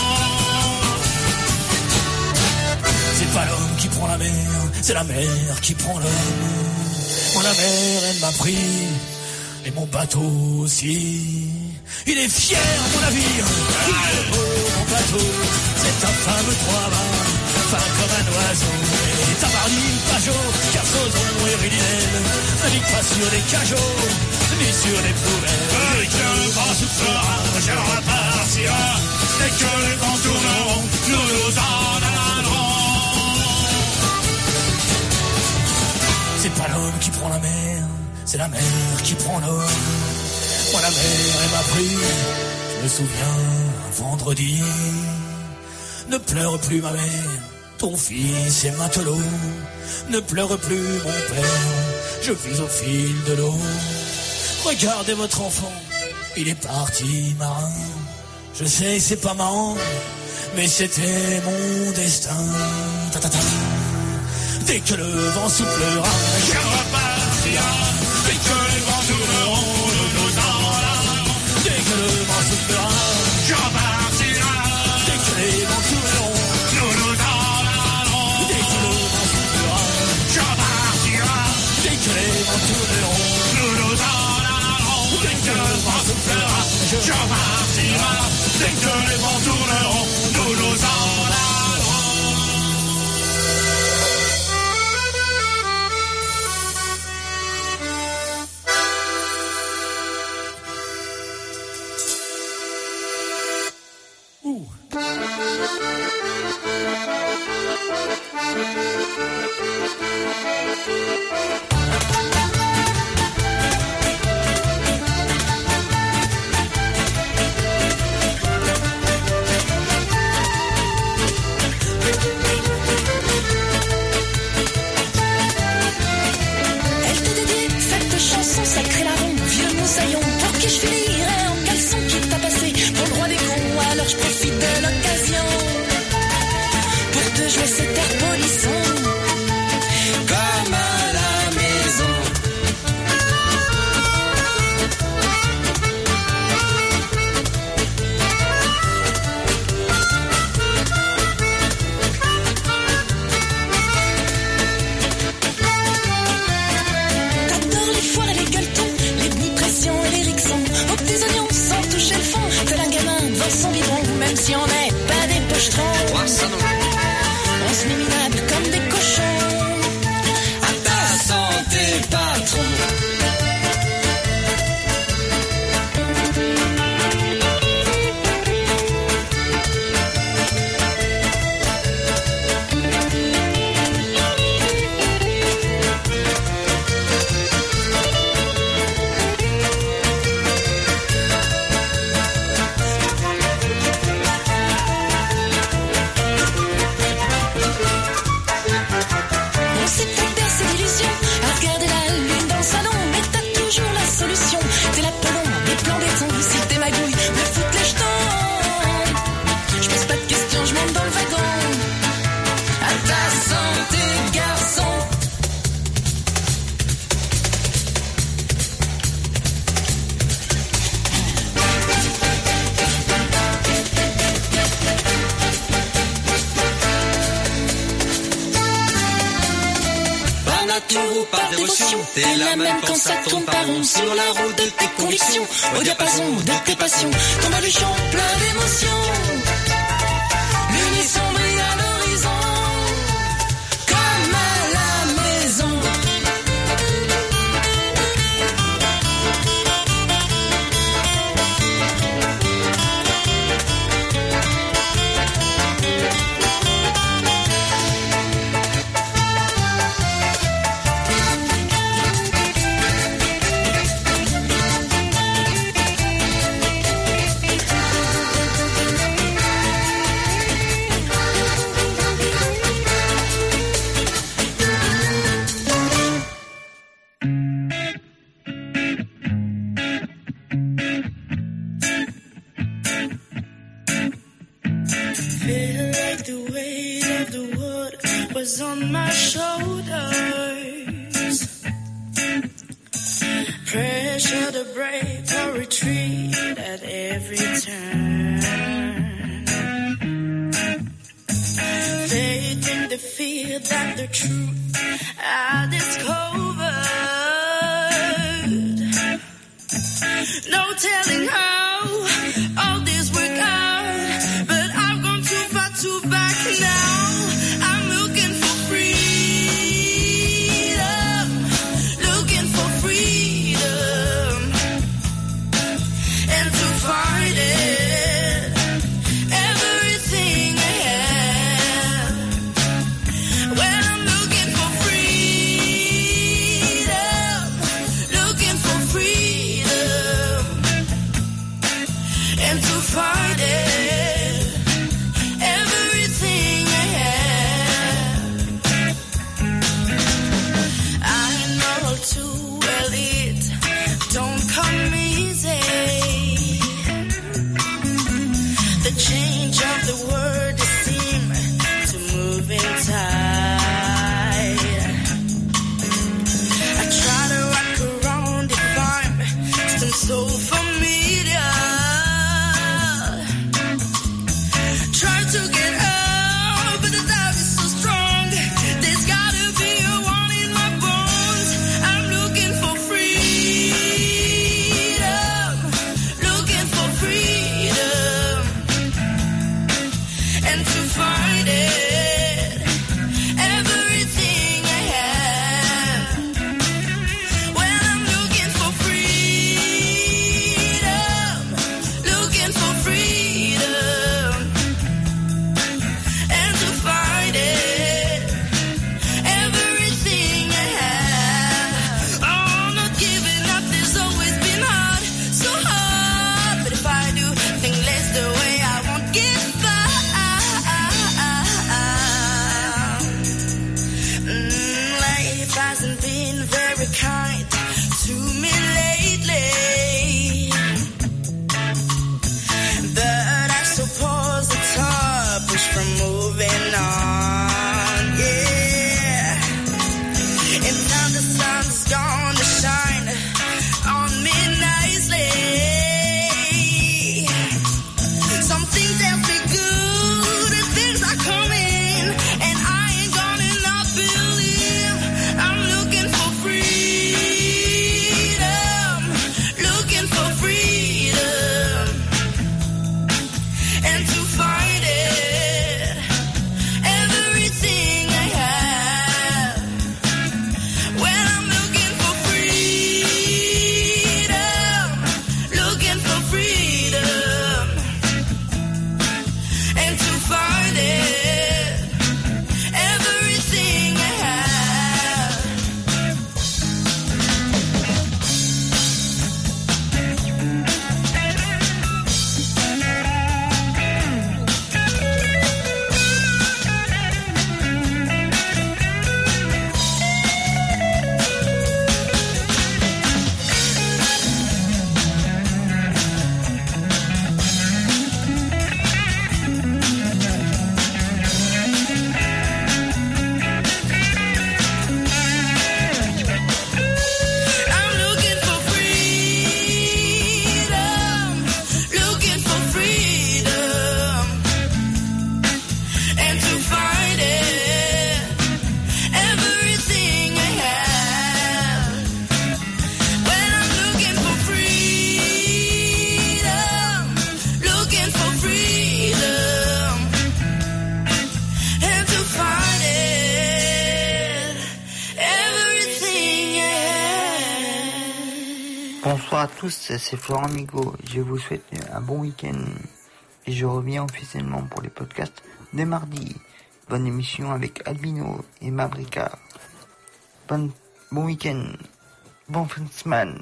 C'est pas l'homme qui prend la mer, c'est la mer qui prend l'homme. Moi la mer elle m'a pris, et mon bateau aussi. Il est fier mon navire, il est beau mon bateau. C'est un fameux trois-mâts, fin comme un oiseau. Et Tabarly, Pajot, Carsozon et Ridinel, navigue pas sur des cajots, ni sur des poubelles. Et que le vent soufflera, je repartira. Dès que les vents tourneront, nous nous en allerons. C'est pas l'homme qui prend la mer, c'est la mer qui prend l'homme. Moi la mer elle m'a pris, je me souviens, un vendredi. Ne pleure plus ma mère, ton fils est matelot. Ne pleure plus mon père, je vis au fil de l'eau. Regardez votre enfant, il est parti marin. Je sais c'est pas marrant, mais c'était mon destin. Ta ta ta. Dès que le vent soufflera, je repartira. Dès que les vents tourneront, nous nous en allerons. Dès que le vent soufflera, je repartira. Dès que les vents tourneront, nous nous en allerons. Dès que le vent soufflera, je repartira. Dès que les vents tourneront, nous nous en allerons. Dès que le vent soufflera, je repartira. Dès que les vents tourneront, nous nous en T'es la même quand ça tourne par rond sur la route de tes convictions, au diapason de tes passions, ton baluchon plein d'émotions. L'unisson brille à l'horizon, comme à la maison. On my shoulders, pressure to break or retreat at every turn. They think they feel that the truth I discovered. No telling how all this work out, but I've gone too far to back now. I'm looking for freedom. so familiar. Try to get out, but the doubt is so strong. There's gotta be a one in my bones. I'm looking for freedom, looking for freedom, and to find it, everything I have. Well, I'm looking for freedom, looking for freedom, and to find it, everything I have. Oh, not giving up, there's always been hard, so hard. But if I do think less the way I won't give up. Mm, life hasn't been very kind to me lately, but I suppose it's hard push from moving on. Yeah, and now the sun's gonna shine on me nicely. Something tells me good things are coming, and I ain't gonna not believe. I'm looking for freedom, looking for freedom, and to find it, everything I have. Well, I'm looking for freedom, looking for freedom, and to find it, everything I have. I'm looking for freedom, looking for freedom, and to find it, everything I have. When I'm looking for freedom, looking for freedom, and to find it, everything I have. Bonsoir à tous, c'est Florent Migo. Je vous souhaite un bon week-end et je reviens officiellement pour les podcasts dès mardi. Bonne émission avec Albino et Mabrika. Bon, bon week-end, bon fin de semaine.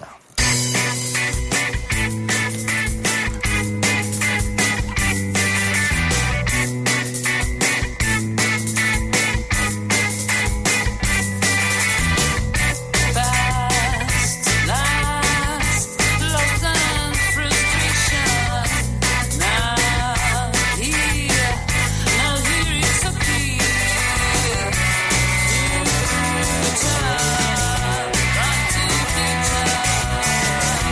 Past, last, lost and frustration. Now here, now here it's so clear. Future, back to future.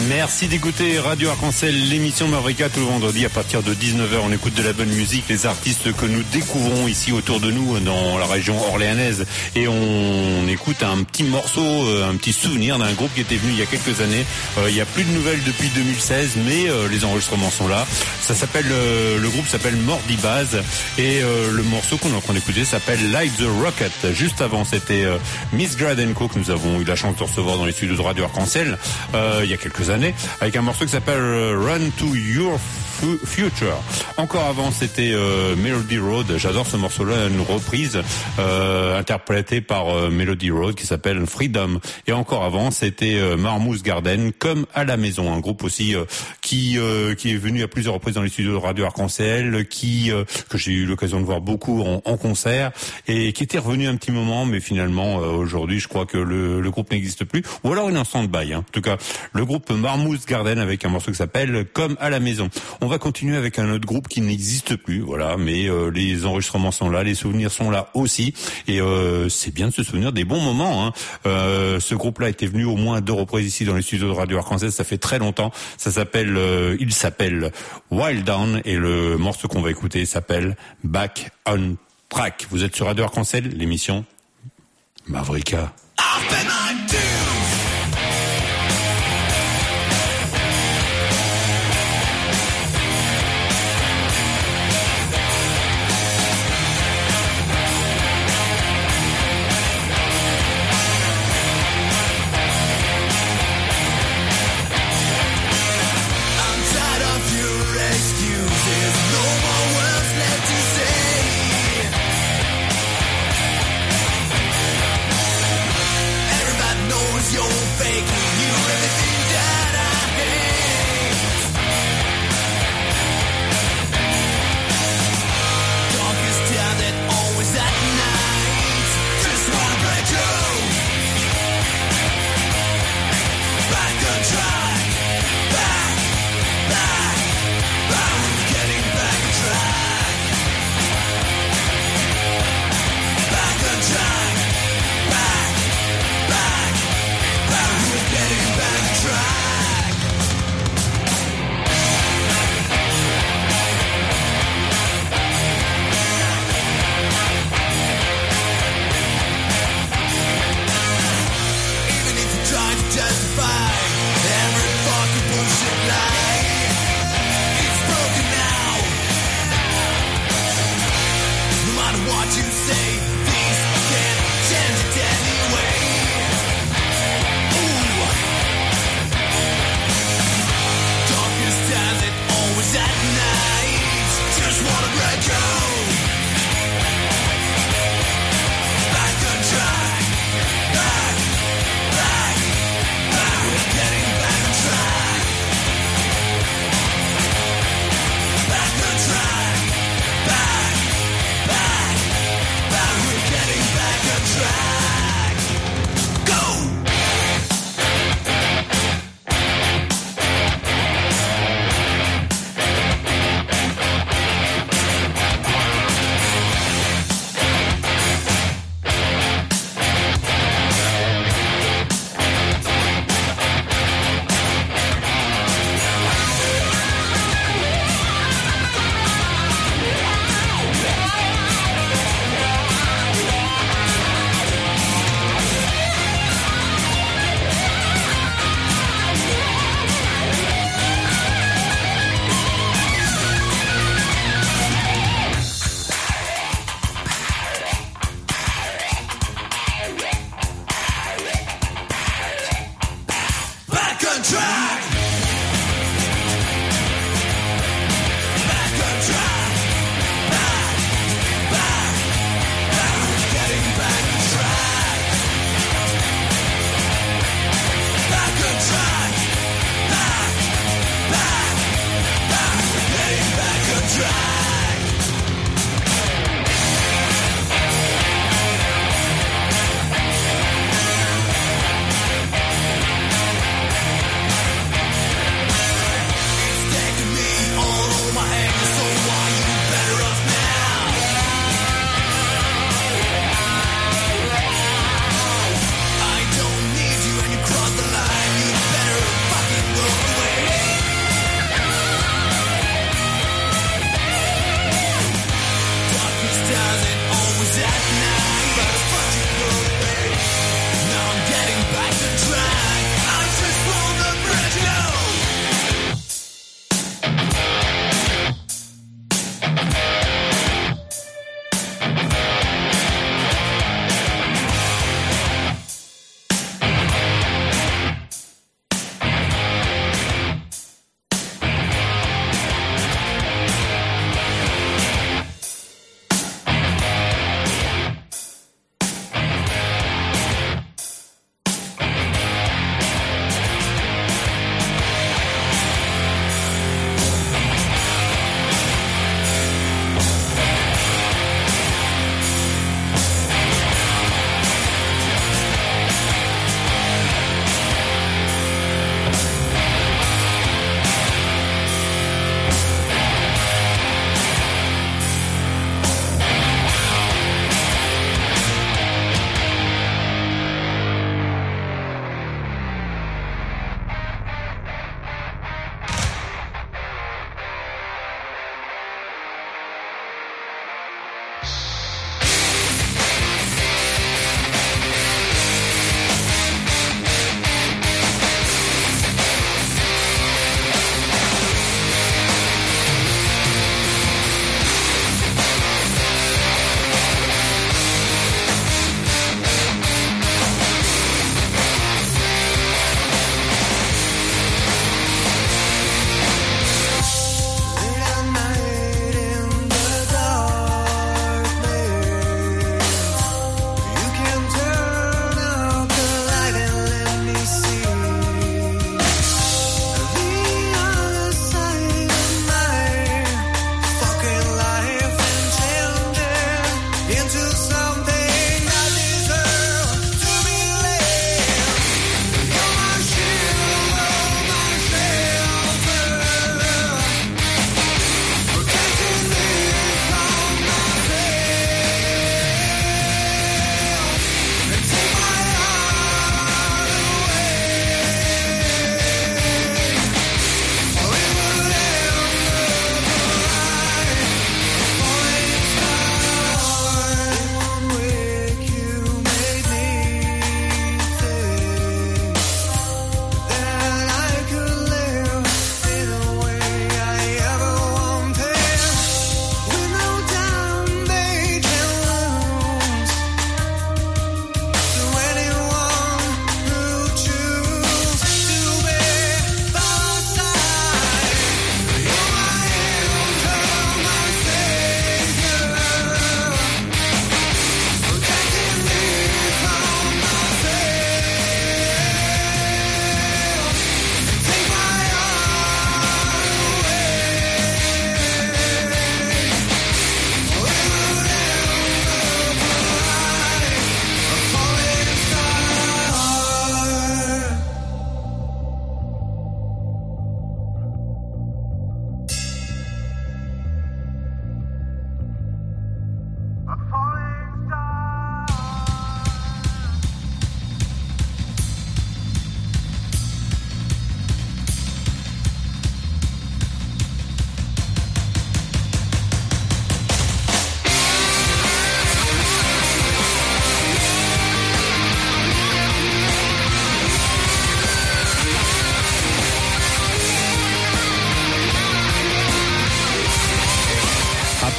Merci d'écouter Radio Arc-en-Ciel, l'émission Mavrika tout le vendredi à partir de dix-neuf heures. On écoute de la bonne musique, les artistes que nous découvrons ici autour de nous dans la région orléanaise. Et on écoute un petit morceau, un petit souvenir d'un groupe qui était venu il y a quelques années. Euh, il n'y a plus de nouvelles depuis deux mille seize, mais euh, les enregistrements sont là. Ça s'appelle, euh, le groupe s'appelle Mordi Baz et euh, le morceau qu'on est en train d'écouter s'appelle Light the Rocket. Juste avant, c'était euh, Miss Grad and Co que nous avons eu la chance de recevoir dans les studios de Radio Arc-en-Ciel euh, il y a quelques années, avec un morceau qui s'appelle Run to Your Future. Encore avant, c'était euh, Melody Road. J'adore ce morceau-là, une reprise euh, interprétée par euh, Melody Road qui s'appelle Freedom. Et encore avant, c'était euh, Marmouth Garden, comme à la maison, un groupe aussi euh, qui euh, qui est venu à plusieurs reprises dans les studios de Radio Arc-en-Ciel, qui euh, que j'ai eu l'occasion de voir beaucoup en, en concert et qui était revenu un petit moment, mais finalement euh, aujourd'hui, je crois que le, le groupe n'existe plus, ou alors il est en stand-by. Hein. En tout cas, le groupe Marmouth Garden avec un morceau qui s'appelle Comme à la maison. On va continuer avec un autre groupe qui n'existe plus, voilà, mais euh, les enregistrements sont là, les souvenirs sont là aussi, et euh, c'est bien de se souvenir des bons moments. Hein. Euh, ce groupe-là était venu au moins deux reprises ici dans les studios de Radio Arc-en-Ciel, ça fait très longtemps. Ça s'appelle, euh, il s'appelle Wild Down, et le morceau qu'on va écouter s'appelle Back on Track. Vous êtes sur Radio Arc-en-Ciel, l'émission Mavrika.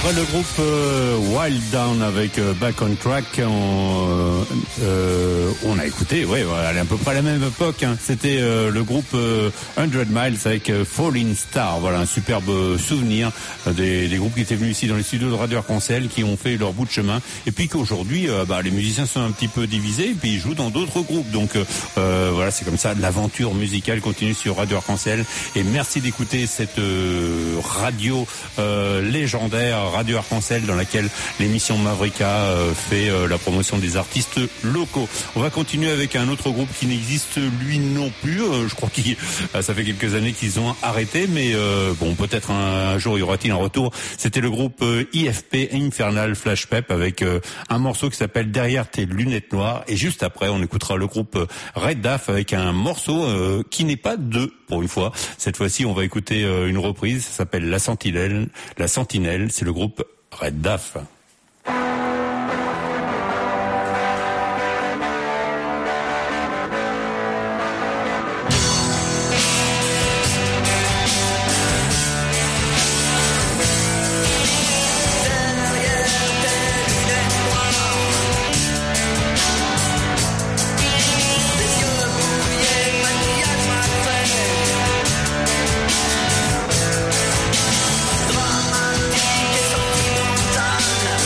Après le groupe euh, Wild Down avec euh, Back on Track, on, euh, on a écouté, ouais, voilà, à peu près à la même époque, hein. C'était euh, le groupe euh, Hundred Miles avec euh, Falling Star, voilà, un superbe souvenir euh, des, des groupes qui étaient venus ici dans les studios de Radio Arc-en-Ciel, qui ont fait leur bout de chemin, et puis qu'aujourd'hui, euh, bah, les musiciens sont un petit peu divisés, et puis ils jouent dans d'autres groupes, donc euh, voilà, c'est comme ça, l'aventure musicale continue sur Radio Arc-en-Ciel, et merci d'écouter cette euh, radio euh, légendaire, Radio Arc-en-Ciel, dans laquelle l'émission Mavrika euh, fait euh, la promotion des artistes locaux. On va continuer avec un autre groupe qui n'existe lui non plus. Euh, je crois que euh, ça fait quelques années qu'ils ont arrêté, mais euh, bon, peut-être un, un jour y aura-t-il un retour. C'était le groupe euh, I F P, Infernal Flash Pep, avec euh, un morceau qui s'appelle Derrière tes lunettes noires. Et juste après, on écoutera le groupe euh, Red Daff avec un morceau euh, qui n'est pas deux pour une fois. Cette fois-ci, on va écouter euh, une reprise. Ça s'appelle La Sentinelle. La Sentinelle, c'est le groupe Red Daff. Dramatique et sentimentale.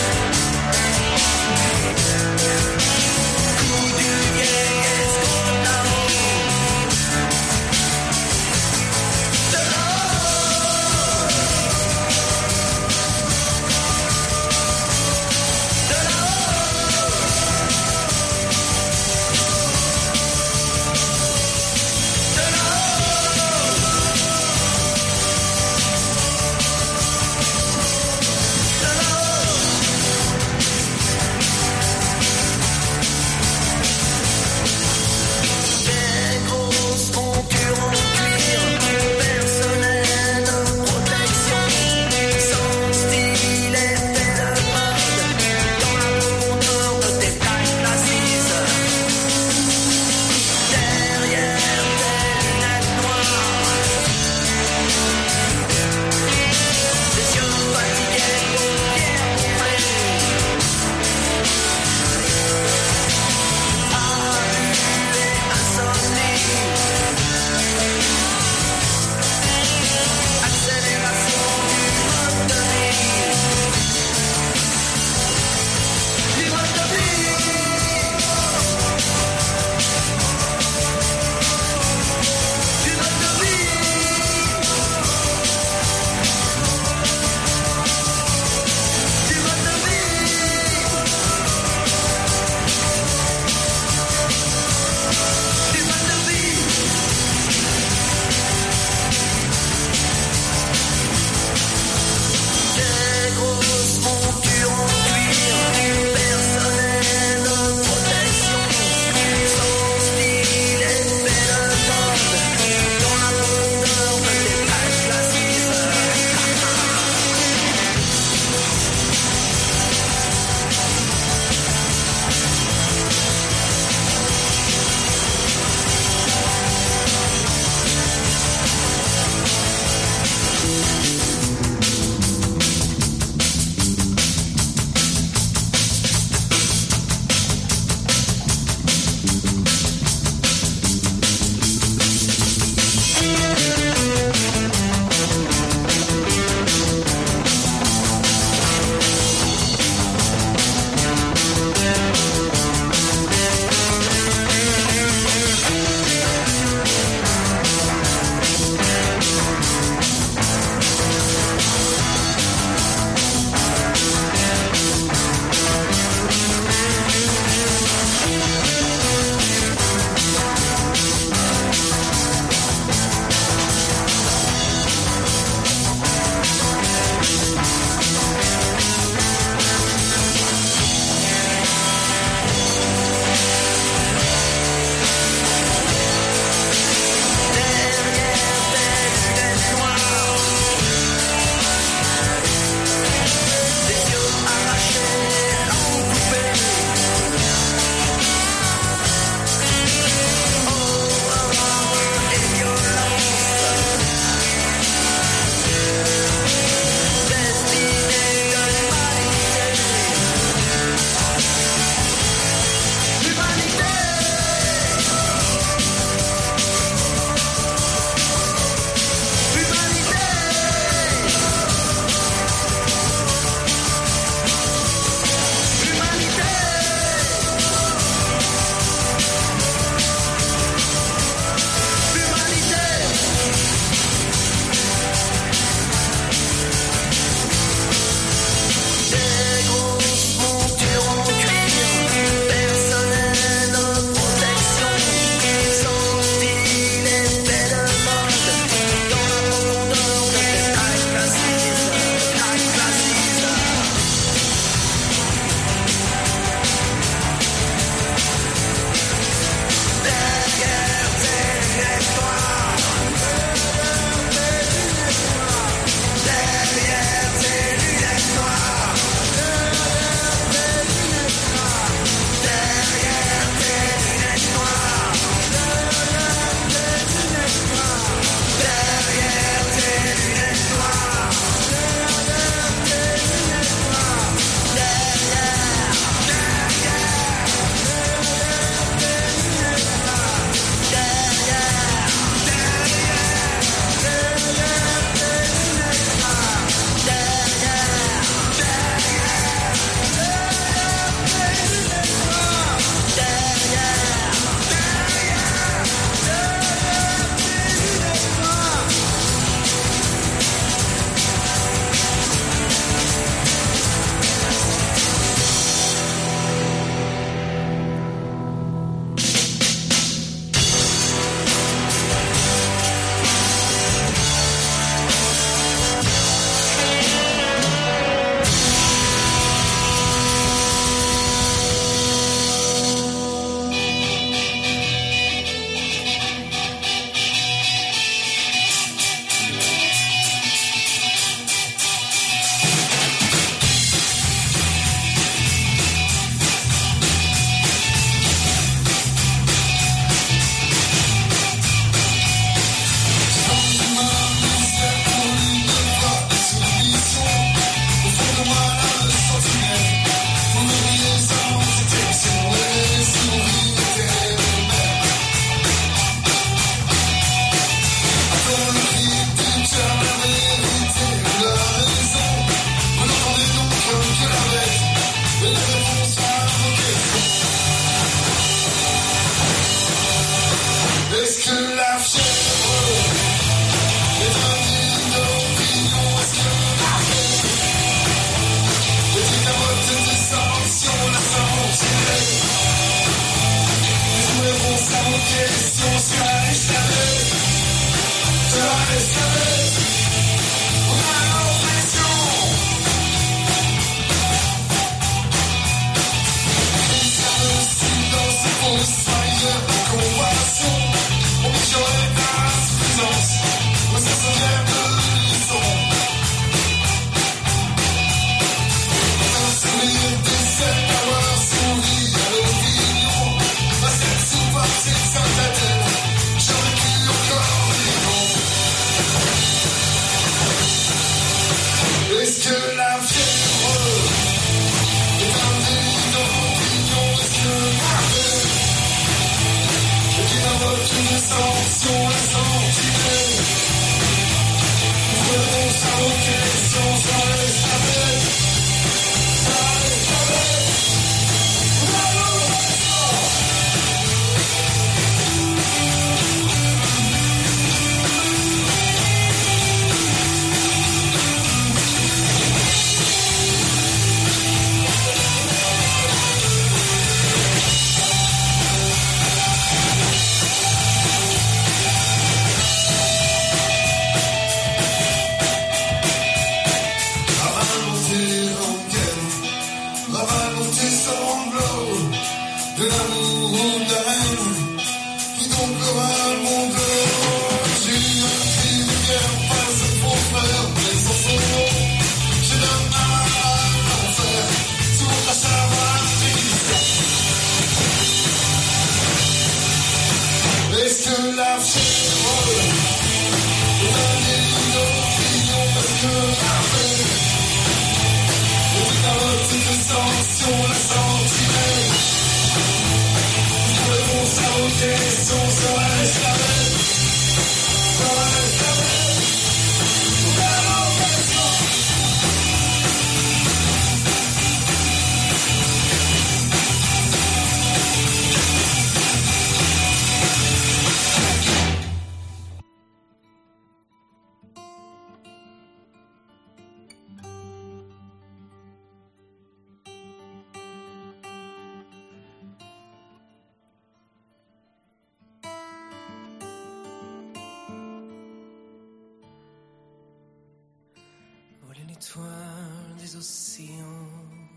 L'étoile des océans,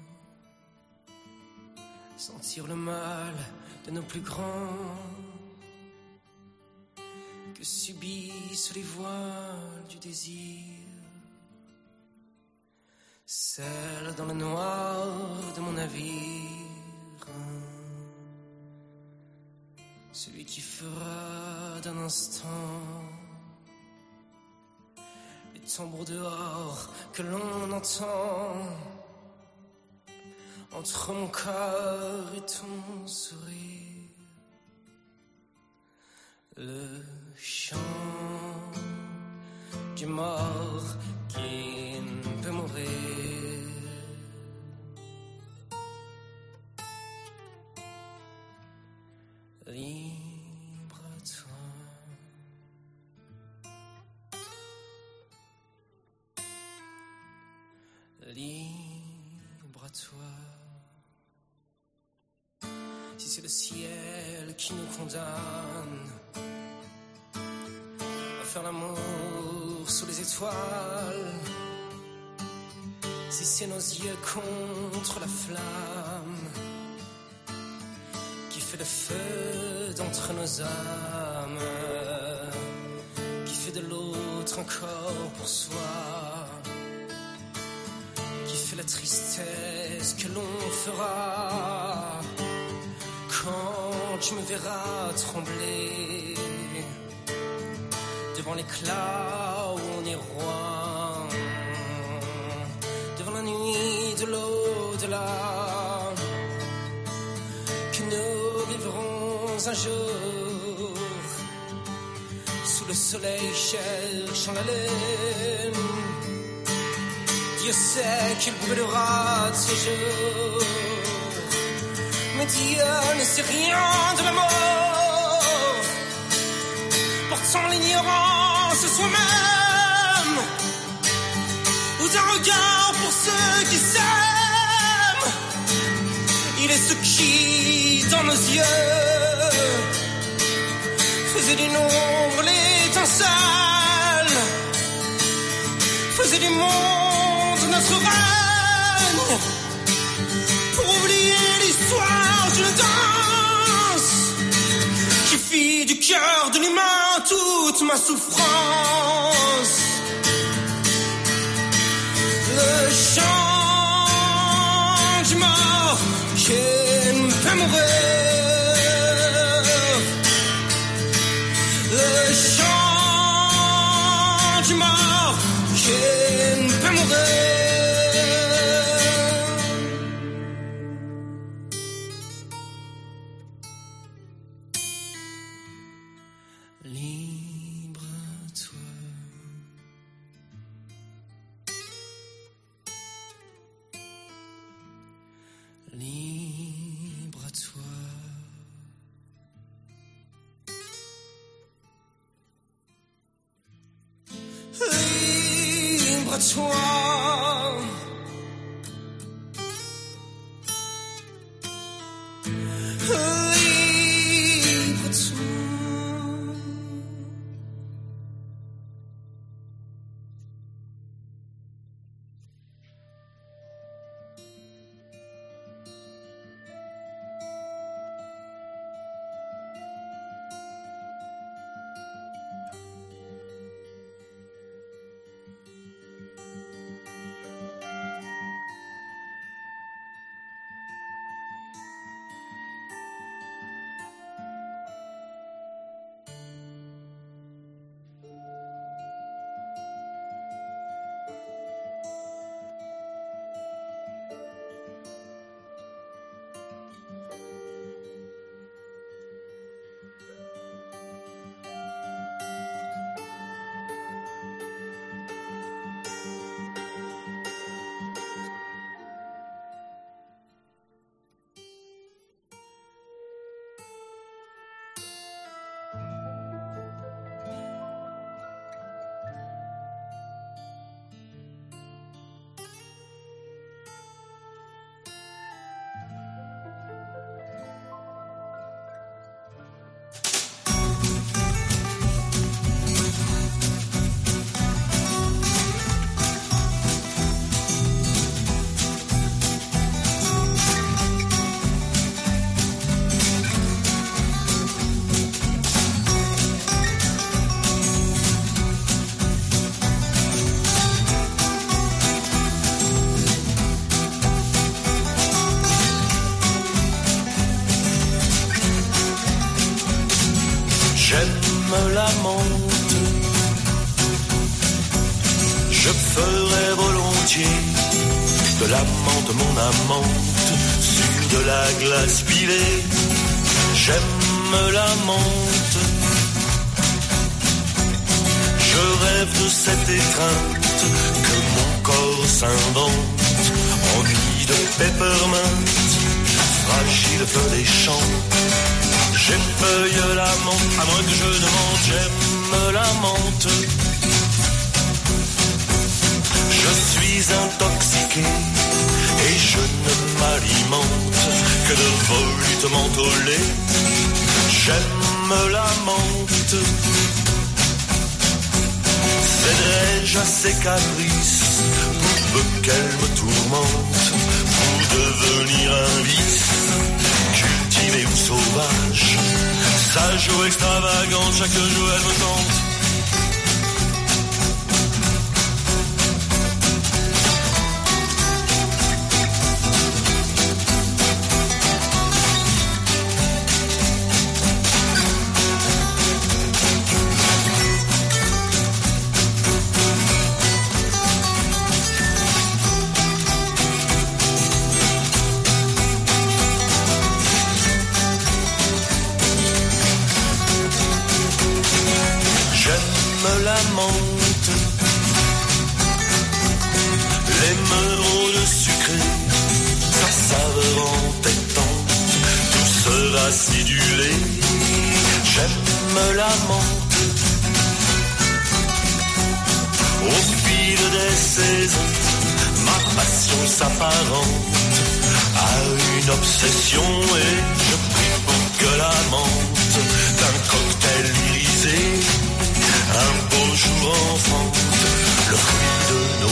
sentir le mal de nos plus grands que subissent les voiles du désir, celle dans le noir de mon navire, celui qui fera d'un instant tambour dehors que l'on entend entre mon cœur et ton sourire, le chant du mort qui ne peut mourir. Libre à toi. Libre à toi. Si c'est le ciel qui nous condamne à faire l'amour sous les étoiles, si c'est nos yeux contre la flamme qui fait le feu d'entre nos âmes, qui fait de l'autre un corps pour soi, la tristesse que l'on fera quand tu me verras trembler devant l'éclat où on est roi, devant la nuit de l'au-delà que nous vivrons un jour sous le soleil cherchant la lune. Dieu sait qu'il brûlera toujours, mais Dieu ne sait rien de la mort. Pourtant l'ignorance soi-même, ou d'un regard pour ceux qui s'aiment, il est ce qui, dans nos yeux, faisait du nombre l'étincelle et du monde notre règne. Pour oublier l'histoire d'une danse qui fit du cœur de l'humain toute ma souffrance. Le chant du mort qui me fait mourir. Le chant du mort qui me fait mourir. Libre à toi. Libre à toi. Libre à toi. Libre à toi. La menthe, je ferai volontiers de la menthe mon amante sur de la glace pilée. J'aime la menthe, je rêve de cette étreinte que mon corps s'invente en nid de peppermint, fragile fleur des champs. J'effeuille la menthe, à moins que je ne mente, j'aime la menthe. Je suis intoxiqué et je ne m'alimente que de volutes mentholées. J'aime la menthe. Céderai-je à ses caprices pour peu qu'elle me tourmente, pour devenir un vice, cultivé ou sauvage, sage ou extravagante, chaque jour elle me tente. L'émeraude sucrée, sa saveur entêtante, douceur acidulée. J'aime la menthe. Au fil des saisons, ma passion s'apparente à une obsession et je prie pour que la menthe d'un cocktail irisé un beau jour enfante le fruit de nos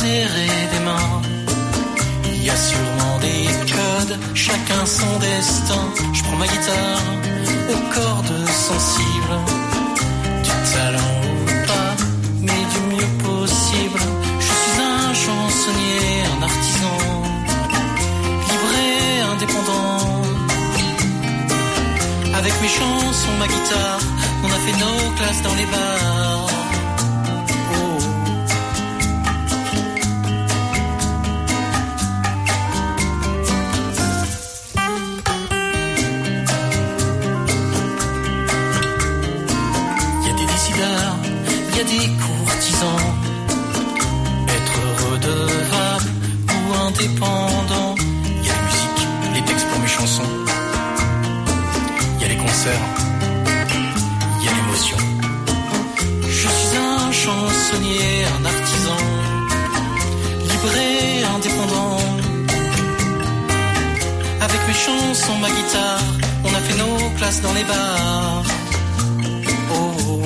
serrer des mains. Il y a sûrement des codes, chacun son destin. Je prends ma guitare aux cordes sensibles, du talent ou pas, mais du mieux possible. Je suis un chansonnier, un artisan, libre et indépendant. Avec mes chansons, ma guitare, on a fait nos classes dans les bars. Il y a des courtisans, être redevable ou indépendant. Il y a la musique, les textes pour mes chansons. Il y a les concerts, il y a l'émotion. Je suis un chansonnier, un artisan, libre et indépendant. Avec mes chansons, ma guitare, on a fait nos classes dans les bars. Oh.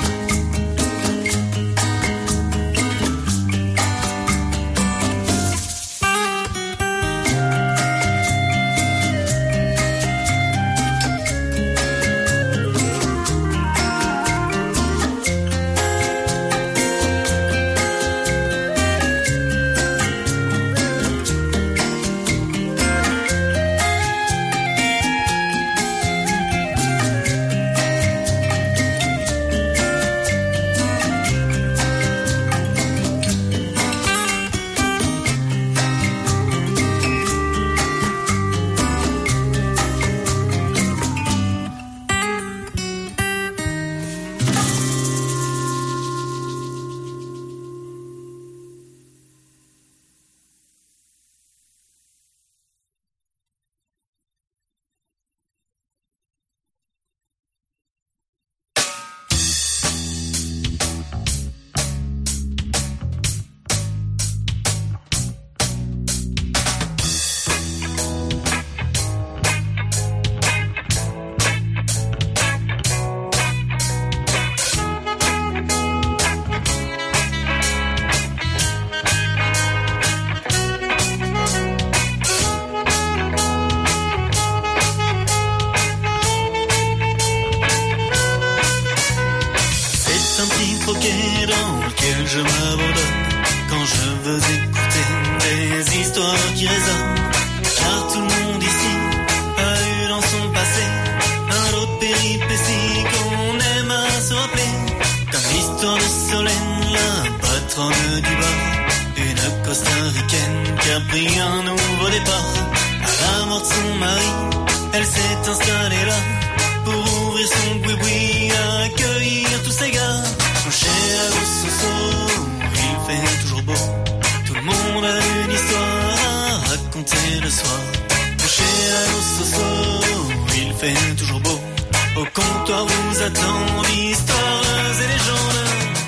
Je m'abandonne quand je veux écouter des histoires qui résonnent. Car tout le monde ici a eu dans son passé un autre péripétie qu'on aime à se rappeler. Comme l'histoire de Solène, la patronne du bar, une costaricaine qui a pris un nouveau départ. À la mort de son mari, elle s'est installée là pour ouvrir son boui-boui, accueillir tous ces gars. Chez Agossoso, il fait toujours beau. Tout le monde a une histoire à raconter le soir. Chez Agossoso, il fait toujours beau. Au comptoir vous attend histoires et légendes.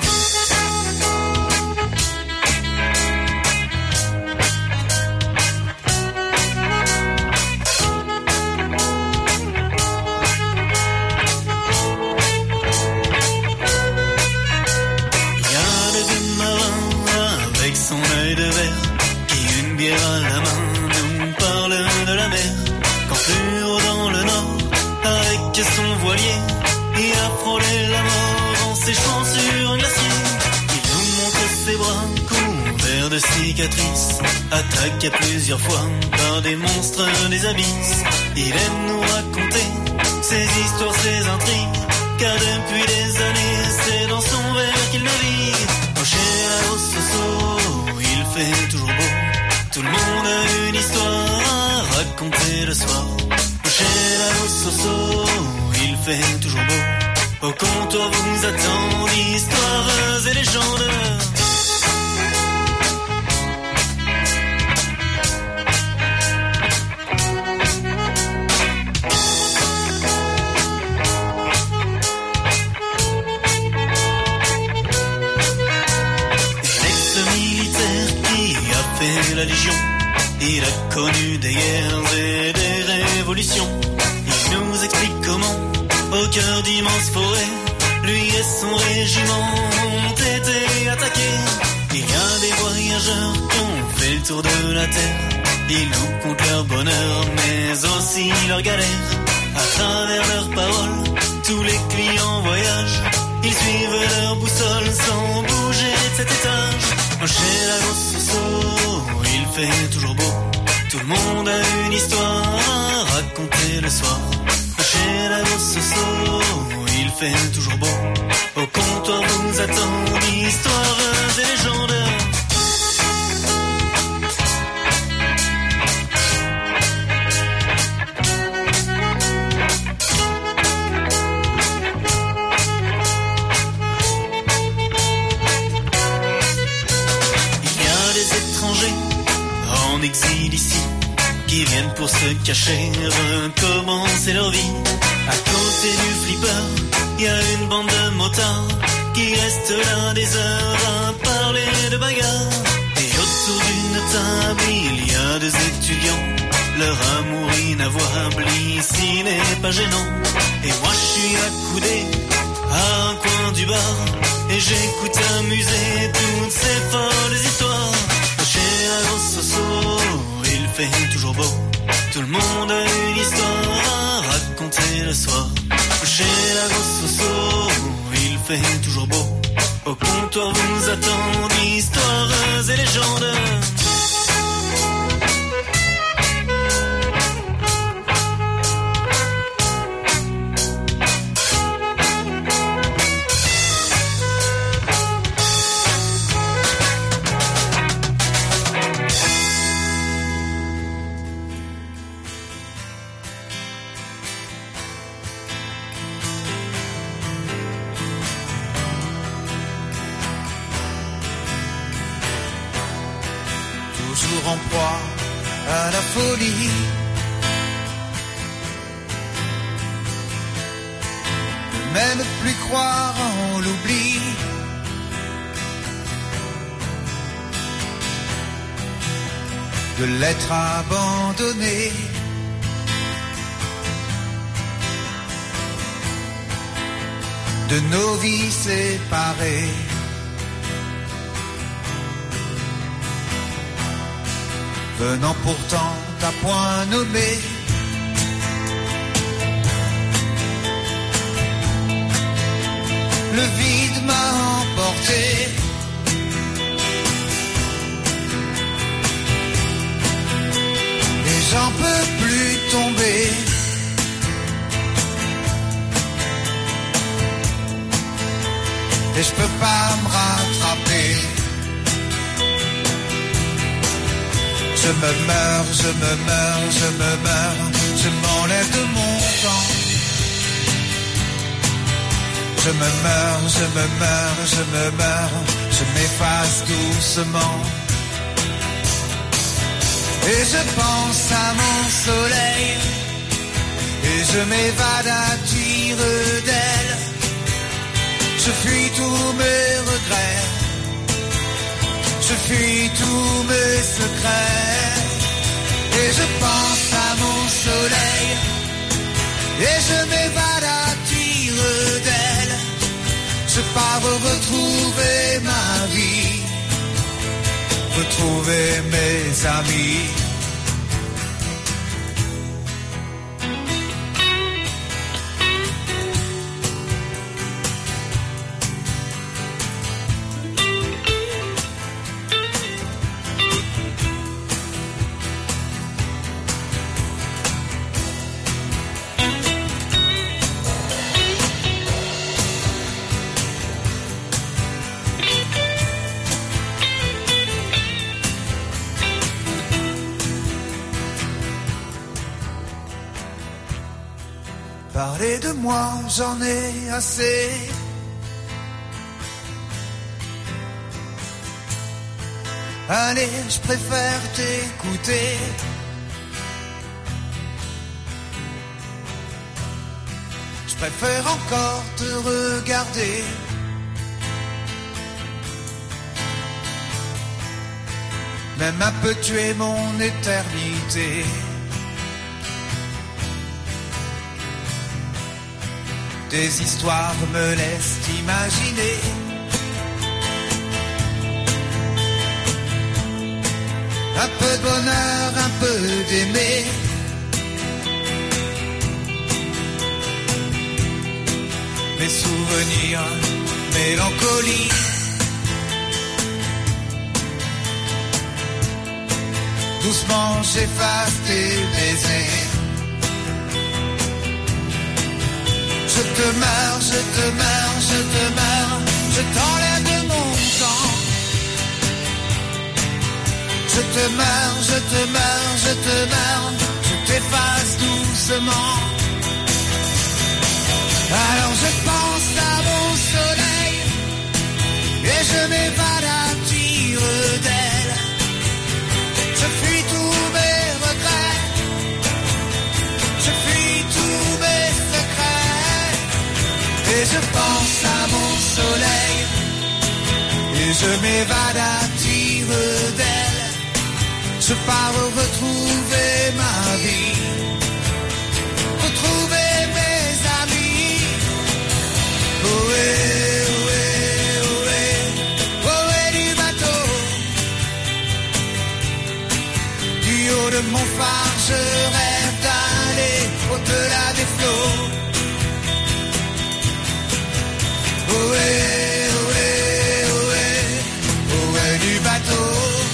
Son œil de verre, qui une bière à la main nous parle de la mer. Quand plus haut dans le nord, avec son voilier, il a frôlé la mort en séchant sur un glacier. Il nous montre ses bras couverts de cicatrices, attaqués plusieurs fois par des monstres des abysses. Il aime nous raconter ses histoires, ses intrigues, car depuis des années, c'est dans son verre qu'il navigue. Chez Agossoso, il fait toujours beau. Tout le monde a une histoire à raconter le soir. Chez Agossoso, il fait toujours beau. Au comptoir vous attend histoires et légendes. La Légion, il a connu des guerres et des révolutions. Il nous explique comment, au cœur d'immenses forêts, lui et son régiment ont été attaqués. Il y a des voyageurs voyageurs qui ont fait le tour de la terre. Ils nous comptent leur bonheur, mais aussi leur galère. À travers leurs paroles, tous les clients voyagent. Ils suivent leur boussole sans bouger de cet étage. Chez la grosse Soso, il fait toujours beau. Tout le monde a une histoire à raconter le soir. Chez la grosse Soso, il fait toujours beau. Au comptoir vous attendent histoires et légendes. En exil ici, qui viennent pour se cacher, recommencer leur vie. À côté du flipper, y a une bande de motards qui restent là des heures à parler de bagarre. Et autour d'une table, il y a deux étudiants, leur amour inavouable ici n'est pas gênant. Et moi je suis accoudé à un coin du bar, et j'écoute amuser toutes ces folles histoires. Chez la grosse Soso, il fait toujours beau. Tout le monde a une histoire à raconter le soir. Chez la grosse Soso, il fait toujours beau. Au comptoir vous attendent histoires et légendes. En proie à la folie, ne même plus croire en l'oubli. De l'être abandonné, de nos vies séparées. Venant pourtant à point nommé, le vide m'a emporté. Et j'en peux plus tomber. Et je peux pas me rattraper. Je me meurs, je me meurs, je me meurs, je m'enlève de mon temps. Je me meurs, je me meurs, je me meurs, je m'efface doucement. Et je pense à mon soleil, et je m'évade à tire d'aile. Je fuis tous mes regrets. Je fuis tous mes secrets. Et je pense à mon soleil, et je m'évade à tire d'aile. Je pars retrouver ma vie, retrouver mes amis. Parler de moi, j'en ai assez. Allez, je préfère t'écouter. Je préfère encore te regarder. Même un peu tuer mon éternité. Des histoires me laissent imaginer Un peu de bonheur, un peu d'aimer. Mes souvenirs, mélancolie. Doucement j'efface tes baisers. Je te meurs, je te meurs, je te meurs. Je t'enlève de mon temps. Je te meurs, je te meurs, je te meurs. Je t'efface doucement. Alors je pense à mon soleil et je m'évade à tire d'aile. Je fuis tous mes regrets. Je fuis tous mes secrets. Et je pense à mon soleil et je m'évade à tire d'aile. Je pars retrouver ma vie, retrouver mes amis. Ohé, ohé, ohé, ohé du bateau. Du haut de mon phare, je rêve d'aller au-delà des flots. Ohé, ohé, ohé, ohé du bateau.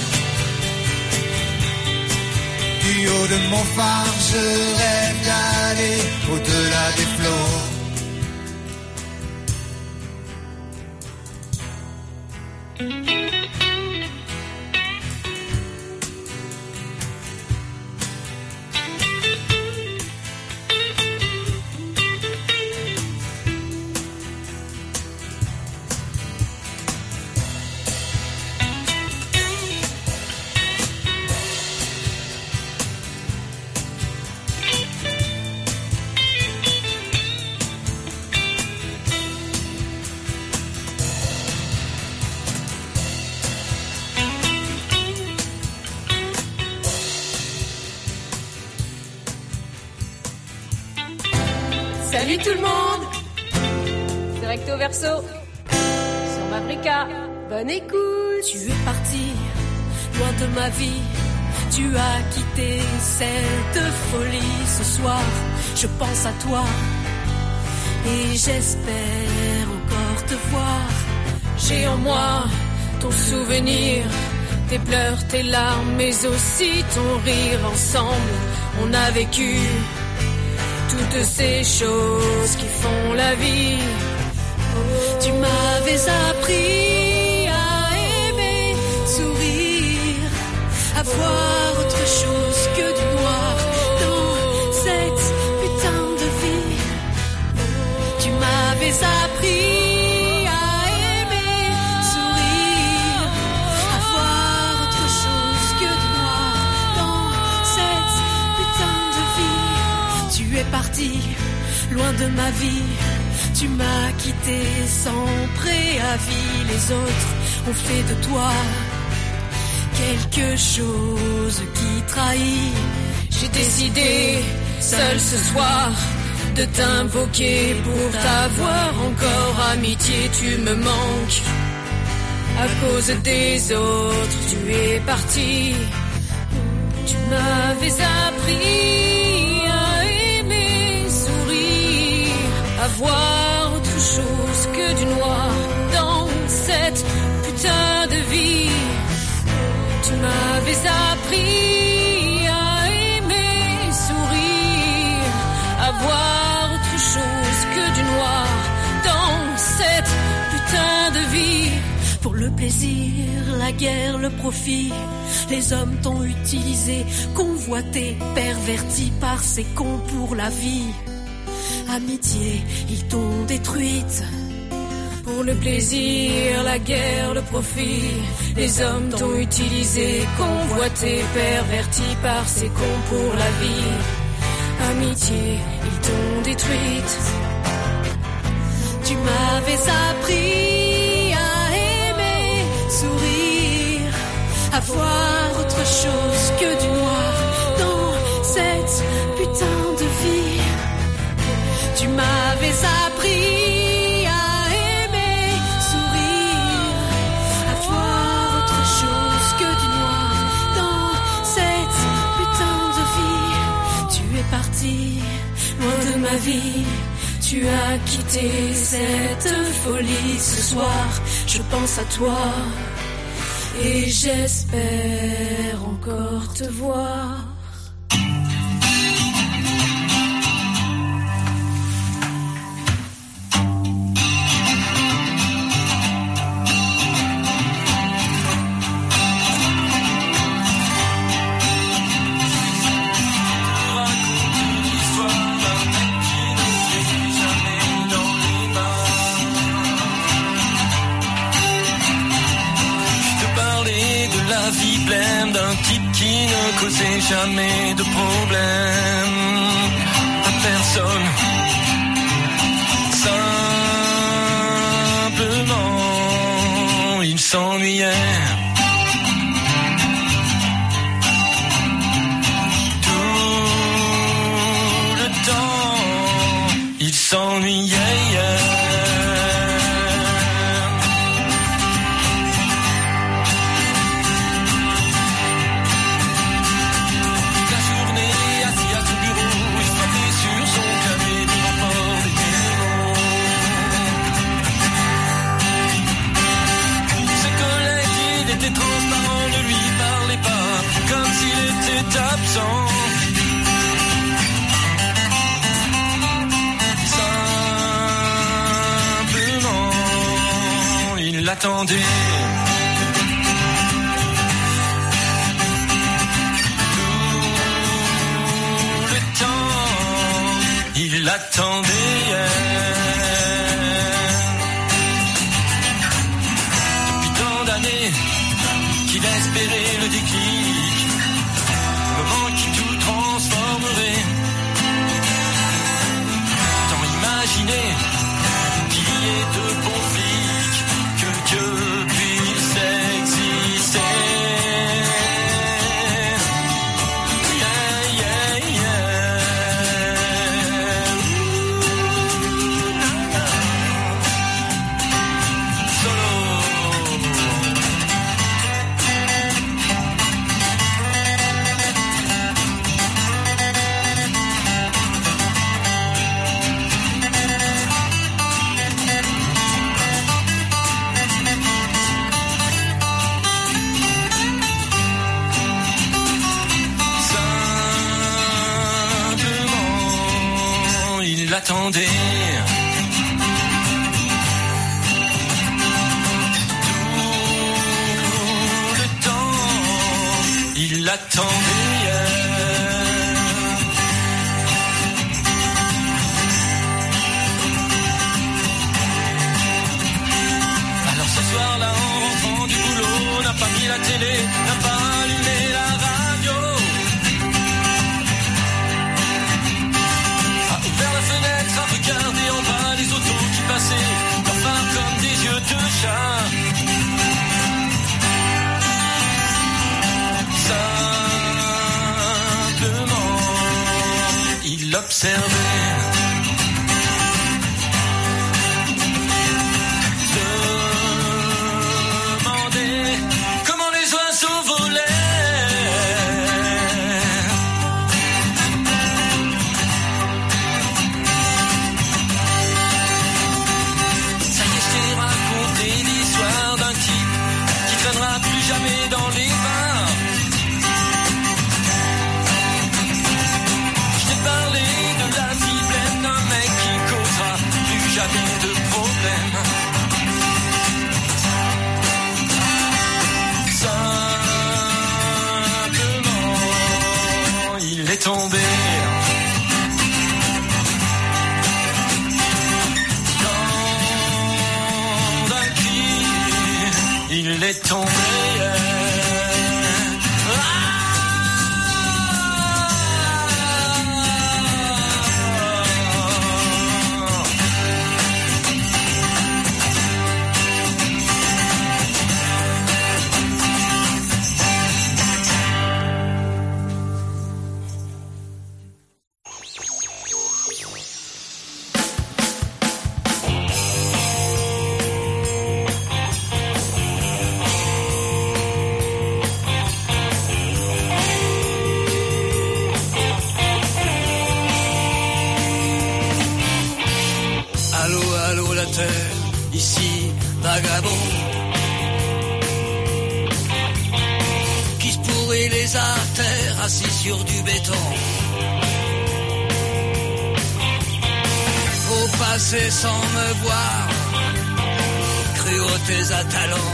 Du haut de mon phare, je rêve d'aller au-delà des flots. Salut tout le monde, c'est Recto Verso sur Mabrika. Bonne écoute. Tu es parti loin de ma vie. Tu as quitté cette folie. Ce soir, je pense à toi et j'espère encore te voir. J'ai en moi ton souvenir, tes pleurs, tes larmes, mais aussi ton rire. Ensemble, on a vécu toutes ces choses qui font la vie. Tu m'avais appris à aimer, sourire, à voir autre chose que du noir dans cette putain de vie. Tu m'avais appris à aimer, sourire, à voir autre chose que du noir dans cette putain de vie. Tu es parti loin de ma vie. Tu m'as quitté sans préavis. Les autres ont fait de toi quelque chose qui trahit. J'ai décidé, seul ce soir, de t'invoquer pour t'avoir encore. Amitié, tu me manques. À cause des autres, tu es parti. Tu m'avais appris à aimer, sourire, à voir autre chose que du noir dans cette putain de vie. Tu m'avais appris à aimer, sourire, à voir autre chose que du noir dans cette putain de vie. Pour le plaisir, la guerre, le profit, les hommes t'ont utilisé, convoité, perverti par ces cons pour la vie. Amitié, ils t'ont détruite. Pour le plaisir, la guerre, le profit, les hommes t'ont utilisé, convoité, perverti par ces cons pour la vie. Amitié, ils t'ont détruite. Tu m'avais appris à aimer, sourire, à voir autre chose que du noir dans cette putain de vie. Tu m'avais appris à aimer, sourire, à voir autre chose que du noir dans parti, loin de ma vie. Tu as quitté cette folie ce soir. Je pense à toi et j'espère encore te voir. D'un type qui ne causait jamais de problème à personne. Simplement, il s'ennuyait. Tout le temps, il s'ennuyait. Absent. Simplement, il l'attendait. Tout le temps, il l'attendait. Depuis tant d'années qu'il espérait le déclic, moment qui tout transformerait. Tant imaginer qu'il y ait de bons flics, que Dieu puisse exister. Yeah, yeah, yeah. Ouh, na, na. Solo. L'attendait. Tout le temps, il l'attendait. Alors ce soir-là, en rentrant du boulot, n'a pas mis la télé, n'a pas allumé la radio. À regarder en bas les autos qui passaient, leurs phares comme des yeux de chat. Simplement, il l'observait. Demandait comment les oiseaux volaient. Plus jamais dans les bars. Je t'ai parlé de la vie pleine d'un mec qui causera plus jamais de problème. Simplement, il est tombé. Il est tombé. les artères assis sur du béton. Faut passer sans me voir, cruautés à talons,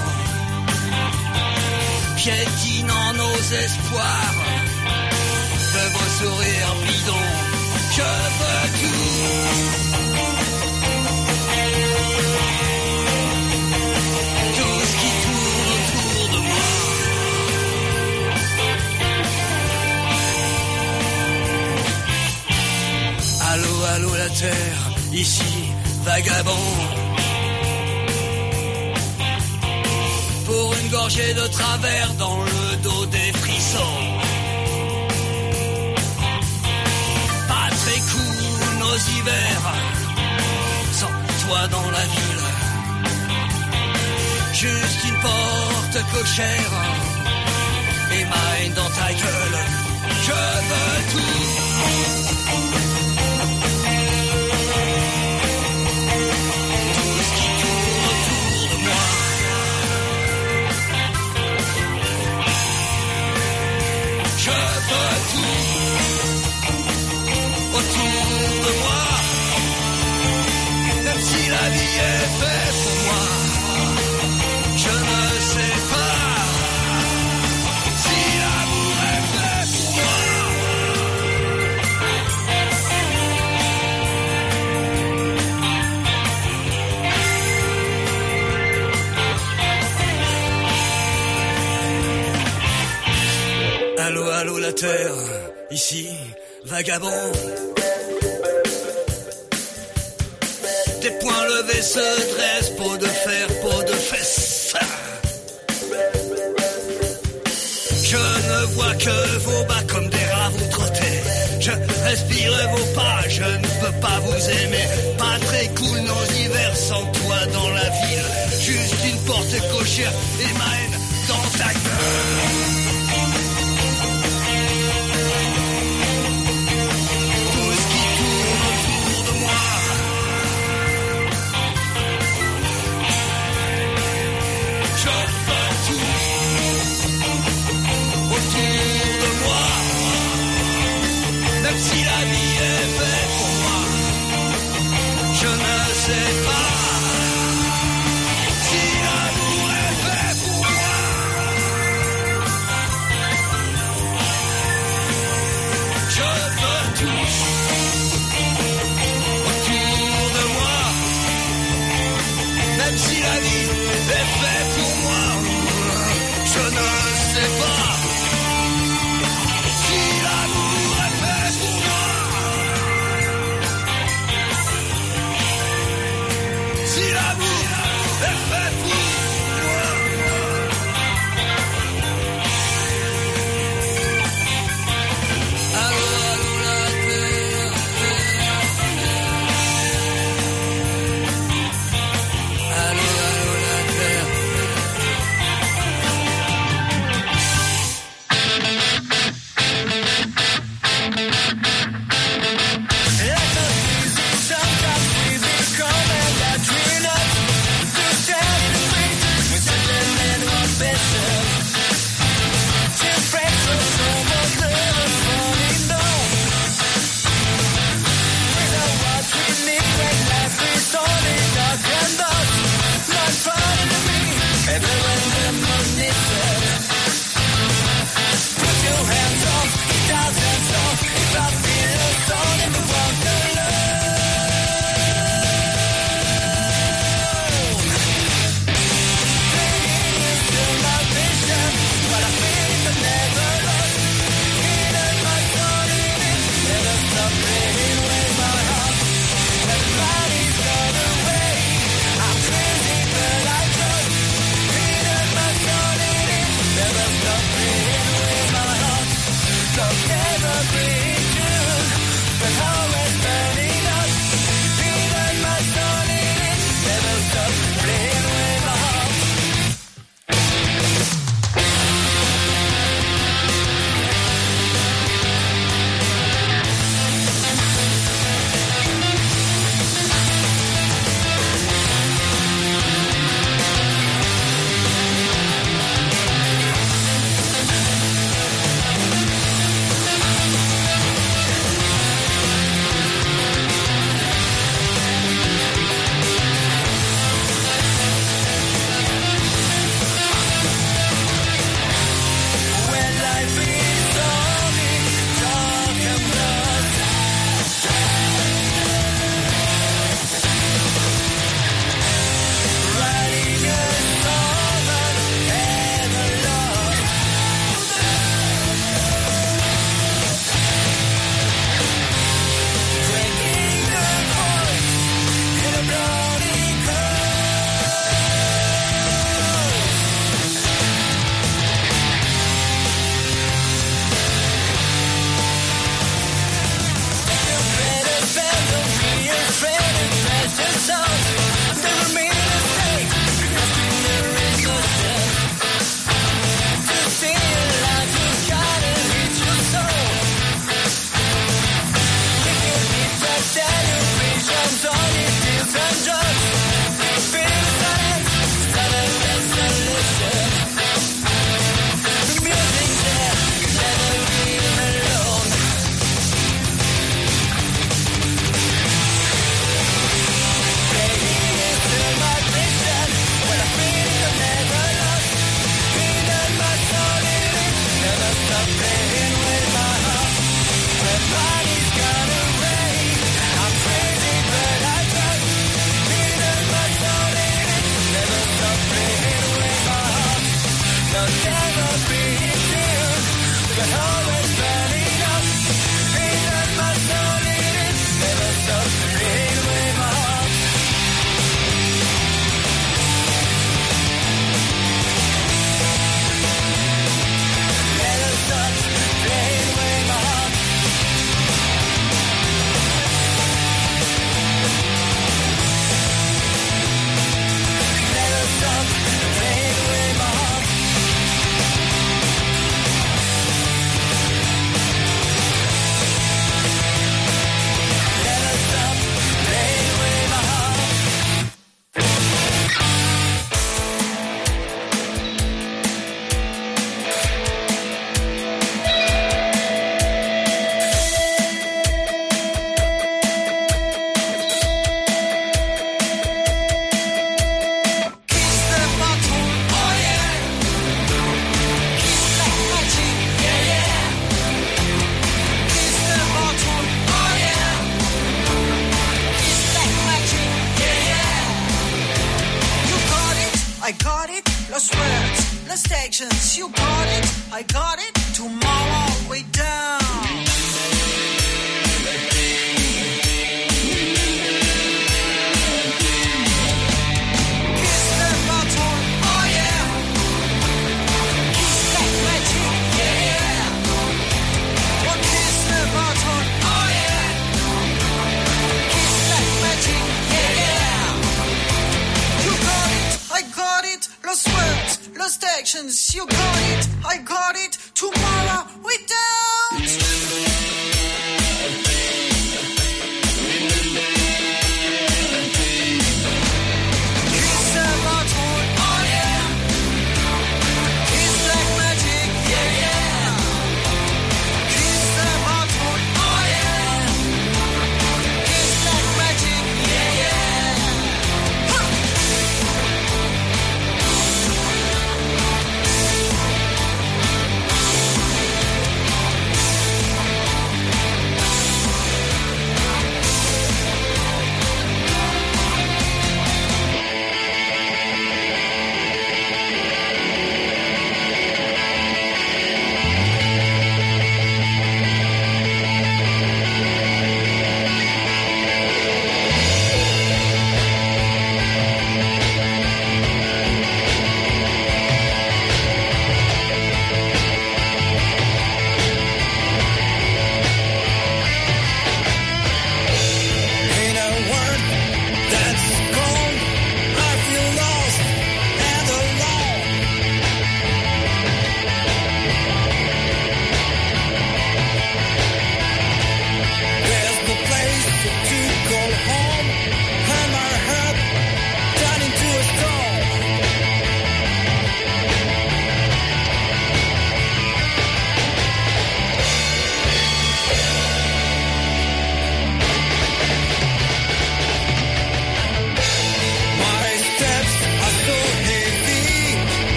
piétinant nos espoirs de vos sourires bidons. Je veux tout. Tout ce qui tourne autour de moi. Allô, allô la terre, ici, vagabond. Pour une gorgée de travers dans le dos des frissons. Pas très cool nos hivers, sans toi dans la ville. Juste une porte cochère et ma haine dans ta gueule. Je veux tout. Tout ce qui tourne autour de moi. Je veux tout autour de moi. Même si la vie est faite pour moi. Je ne sais pas si l'amour est fait pour moi. Allô, allô la terre, ici, vagabond. Des poings levés se dressent, peau de fer, peau de fesses. Je ne vois que vos bas comme des rats vous trottez. Je respire vos pas, je ne peux pas vous aimer. Pas très cool nos hivers sans toi dans la ville. Juste une porte cochère et ma haine dans ta gueule. Tout ce qui tourne autour de moi. Je veux tout autour de moi. Même si la vie est faite pour moi. Je ne sais pas si l'amour est fait pour moi.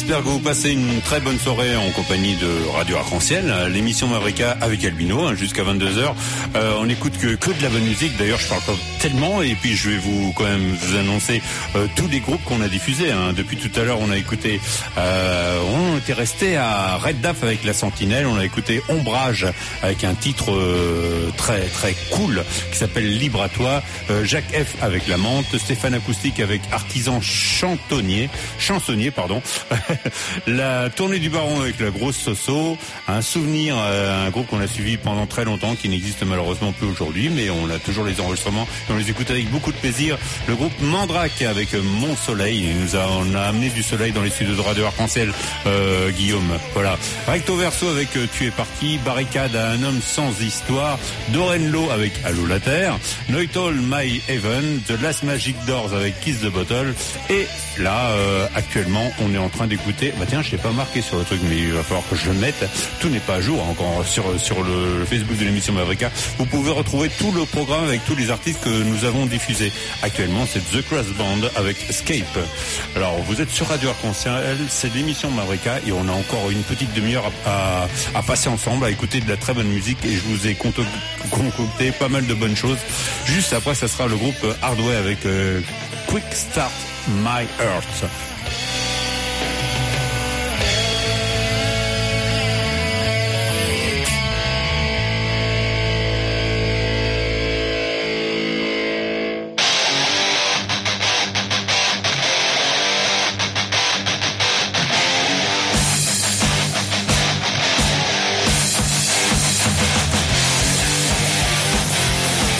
j'espère que vous passez une très bonne soirée en compagnie de Radio Arc-en-Ciel, l'émission Mavrika avec Albino, hein, jusqu'à vingt-deux heures. Euh, on écoute que, que de la bonne musique, d'ailleurs je parle pas tellement, et puis je vais vous quand même vous annoncer euh, tous les groupes qu'on a diffusés. Hein. Depuis tout à l'heure, on a écouté, euh, on était resté à Red Daf avec La Sentinelle, on a écouté Ombrage avec un titre euh, très très cool qui s'appelle Libre à toi, euh, Jacques F avec La Menthe, Stéphane Acoustique avec Artisan Chantonnier, Chansonnier, pardon, la tournée du Baron avec La Grosse Soso, un souvenir, euh, un groupe qu'on a suivi pendant très longtemps, qui n'existe malheureusement plus aujourd'hui, mais on a toujours les enregistrements et on les écoute avec beaucoup de plaisir. Le groupe Mandrake avec Mon Soleil, il nous a, on a amené du soleil dans les studios de Radio Arc-en-Ciel, euh, Guillaume, voilà. Recto Verso avec euh, Tu es parti, Barricade à un homme sans histoire, Dorenlo avec Allô la Terre, Neutral My Heaven, The Last Magic Doors avec Kiss the Bottle, et là, euh, actuellement, on est en train d'écouter, bah tiens, je l'ai pas marqué sur le truc, mais il va falloir que je le mette, tout n'est pas à jour encore sur, sur le, le Facebook de l'émission Mavrika. Vous pouvez retrouver tout le programme avec tous les artistes que nous avons diffusés. Actuellement, c'est The Cross Band avec Escape. Alors, vous êtes sur Radio Arc-en-Ciel, c'est l'émission Mavrika, et on a encore une petite demi-heure à, à, à passer ensemble, à écouter de la très bonne musique, et je vous ai concocté pas mal de bonnes choses. Juste après, ça sera le groupe Hardway avec euh, Quick Start My Earth.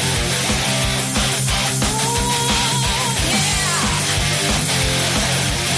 Yeah.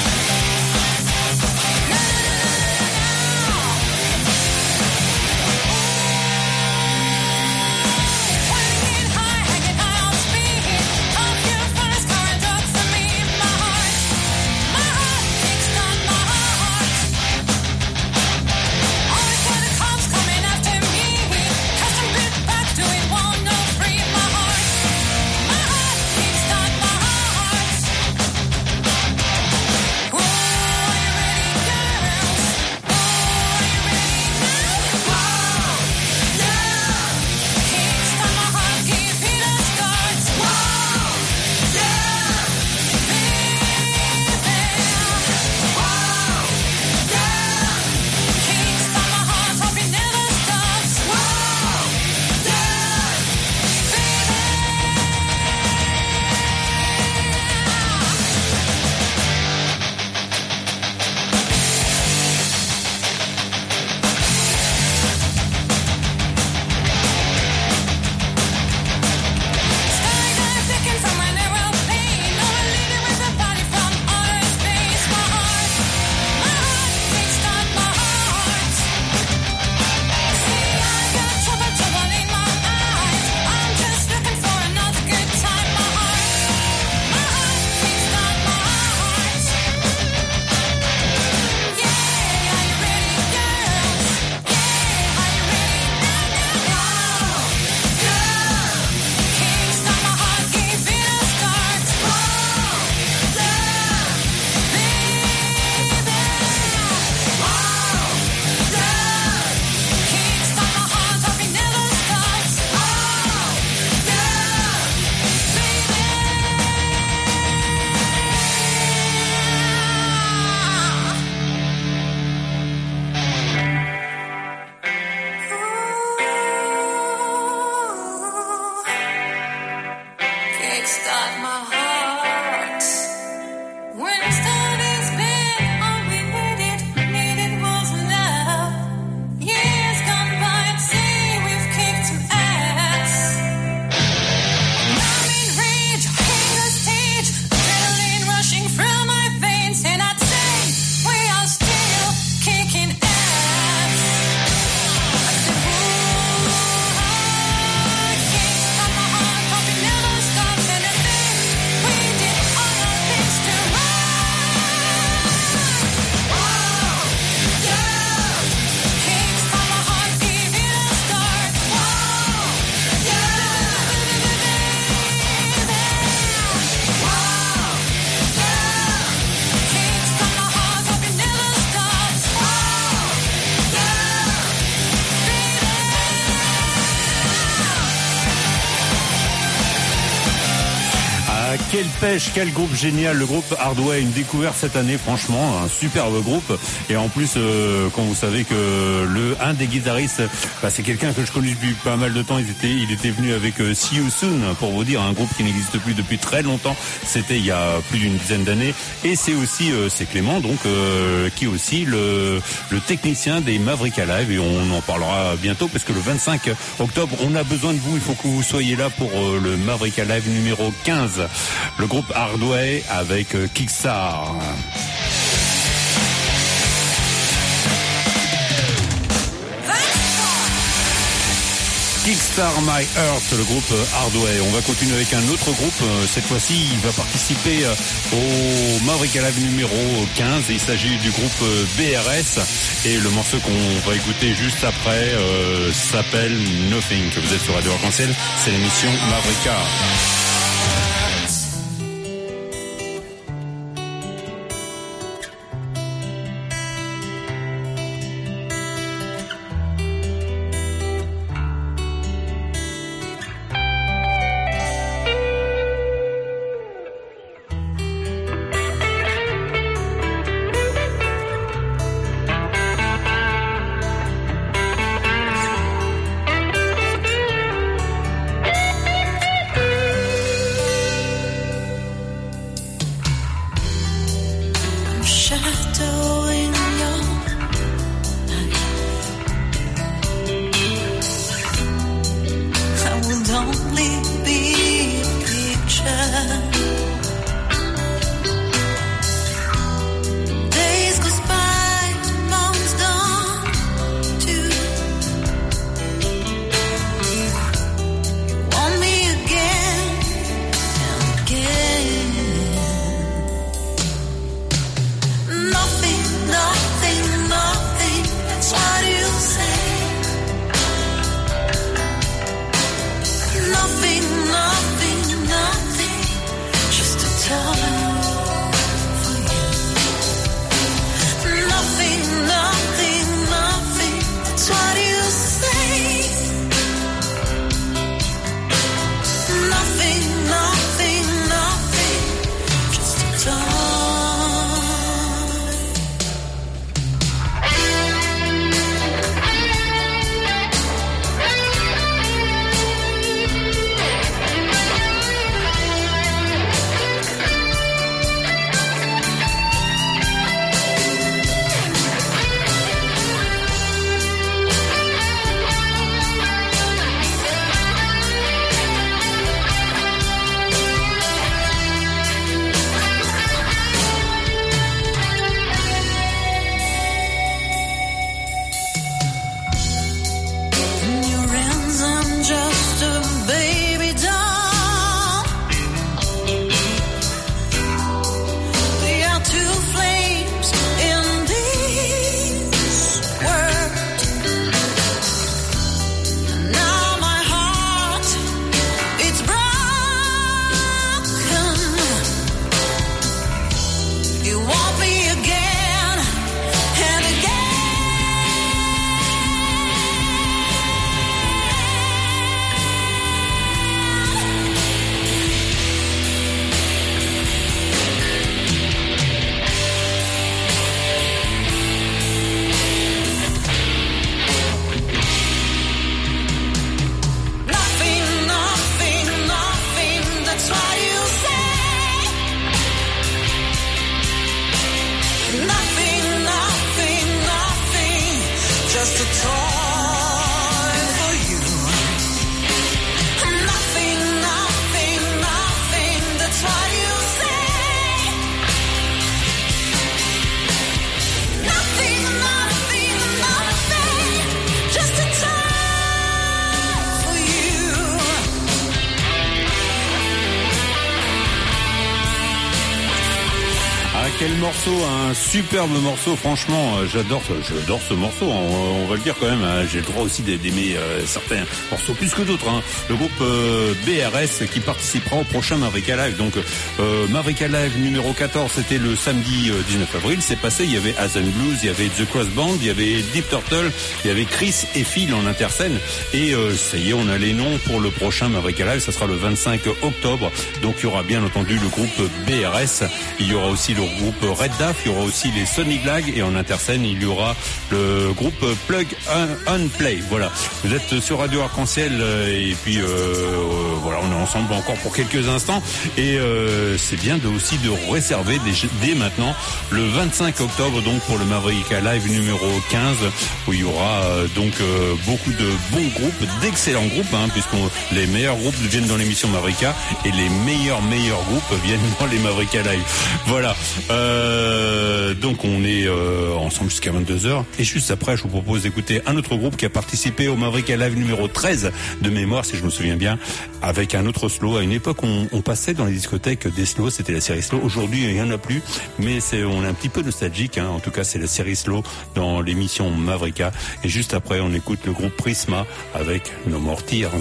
quelle pêche, quel groupe génial, le groupe Hardway, une découverte cette année, franchement, un superbe groupe. Et en plus, euh, quand vous savez que le un des guitaristes, bah, c'est quelqu'un que je connais depuis pas mal de temps. Il était, il était venu avec euh, See You Soon, pour vous dire, un groupe qui n'existe plus depuis très longtemps. C'était il y a plus d'une dizaine d'années. Et c'est aussi, euh, c'est Clément, donc euh, qui est aussi le, le technicien des Maverick Alive. Et on en parlera bientôt parce que le vingt-cinq octobre, on a besoin de vous. Il faut que vous soyez là pour euh, le Maverick Alive numéro quinze. Le groupe Hardway avec euh, Kickstar. Kickstar My Earth, le groupe Hardway. On va continuer avec un autre groupe. Cette fois-ci, il va participer au Maverick Alive numéro quinze. Il s'agit du groupe B R S. Et le morceau qu'on va écouter juste après euh, s'appelle Nothing. Vous êtes sur Radio Arc-en-Ciel. C'est l'émission Mavrika. morceau, un superbe morceau, franchement, euh, j'adore, j'adore ce morceau, on, on va le dire quand même, hein, j'ai le droit aussi d'aimer euh, certains morceaux plus que d'autres, hein. Le groupe euh, B R S qui participera au prochain Mavrika Live, donc euh, Mavrika Live numéro quatorze, c'était le samedi euh, dix-neuf avril, c'est passé, il y avait Hazen Blues, il y avait The Cross Band, il y avait Deep Turtle, il y avait Chris et Phil en interscène, et euh, ça y est, on a les noms pour le prochain Mavrika Live, ça sera le vingt-cinq octobre, donc il y aura bien entendu le groupe B R S, il y aura aussi le groupe Red Daff, il y aura aussi les Sonic Lag et en interscène il y aura le groupe Plug and Play. Voilà, vous êtes sur Radio Arc-en-Ciel et puis euh, voilà, on est ensemble encore pour quelques instants et euh, c'est bien de aussi de réserver dès, dès maintenant le vingt-cinq octobre donc pour le Mavrika Live numéro quinze où il y aura euh, donc euh, beaucoup de bons groupes, d'excellents groupes hein, puisque les meilleurs groupes viennent dans l'émission Mavrika et les meilleurs meilleurs groupes viennent dans les Mavrika Live. Voilà. Euh, donc on est euh, ensemble jusqu'à vingt-deux heures et juste après je vous propose d'écouter un autre groupe qui a participé au Mavrika Live numéro treize de mémoire si je me souviens bien, avec un autre slow. À une époque on, on passait dans les discothèques des slows, c'était la série slow. Aujourd'hui il n'y en a plus mais c'est, on est un petit peu nostalgique hein. En tout cas c'est la série slow dans l'émission Mavrika et juste après on écoute le groupe Prisma avec No More Tears.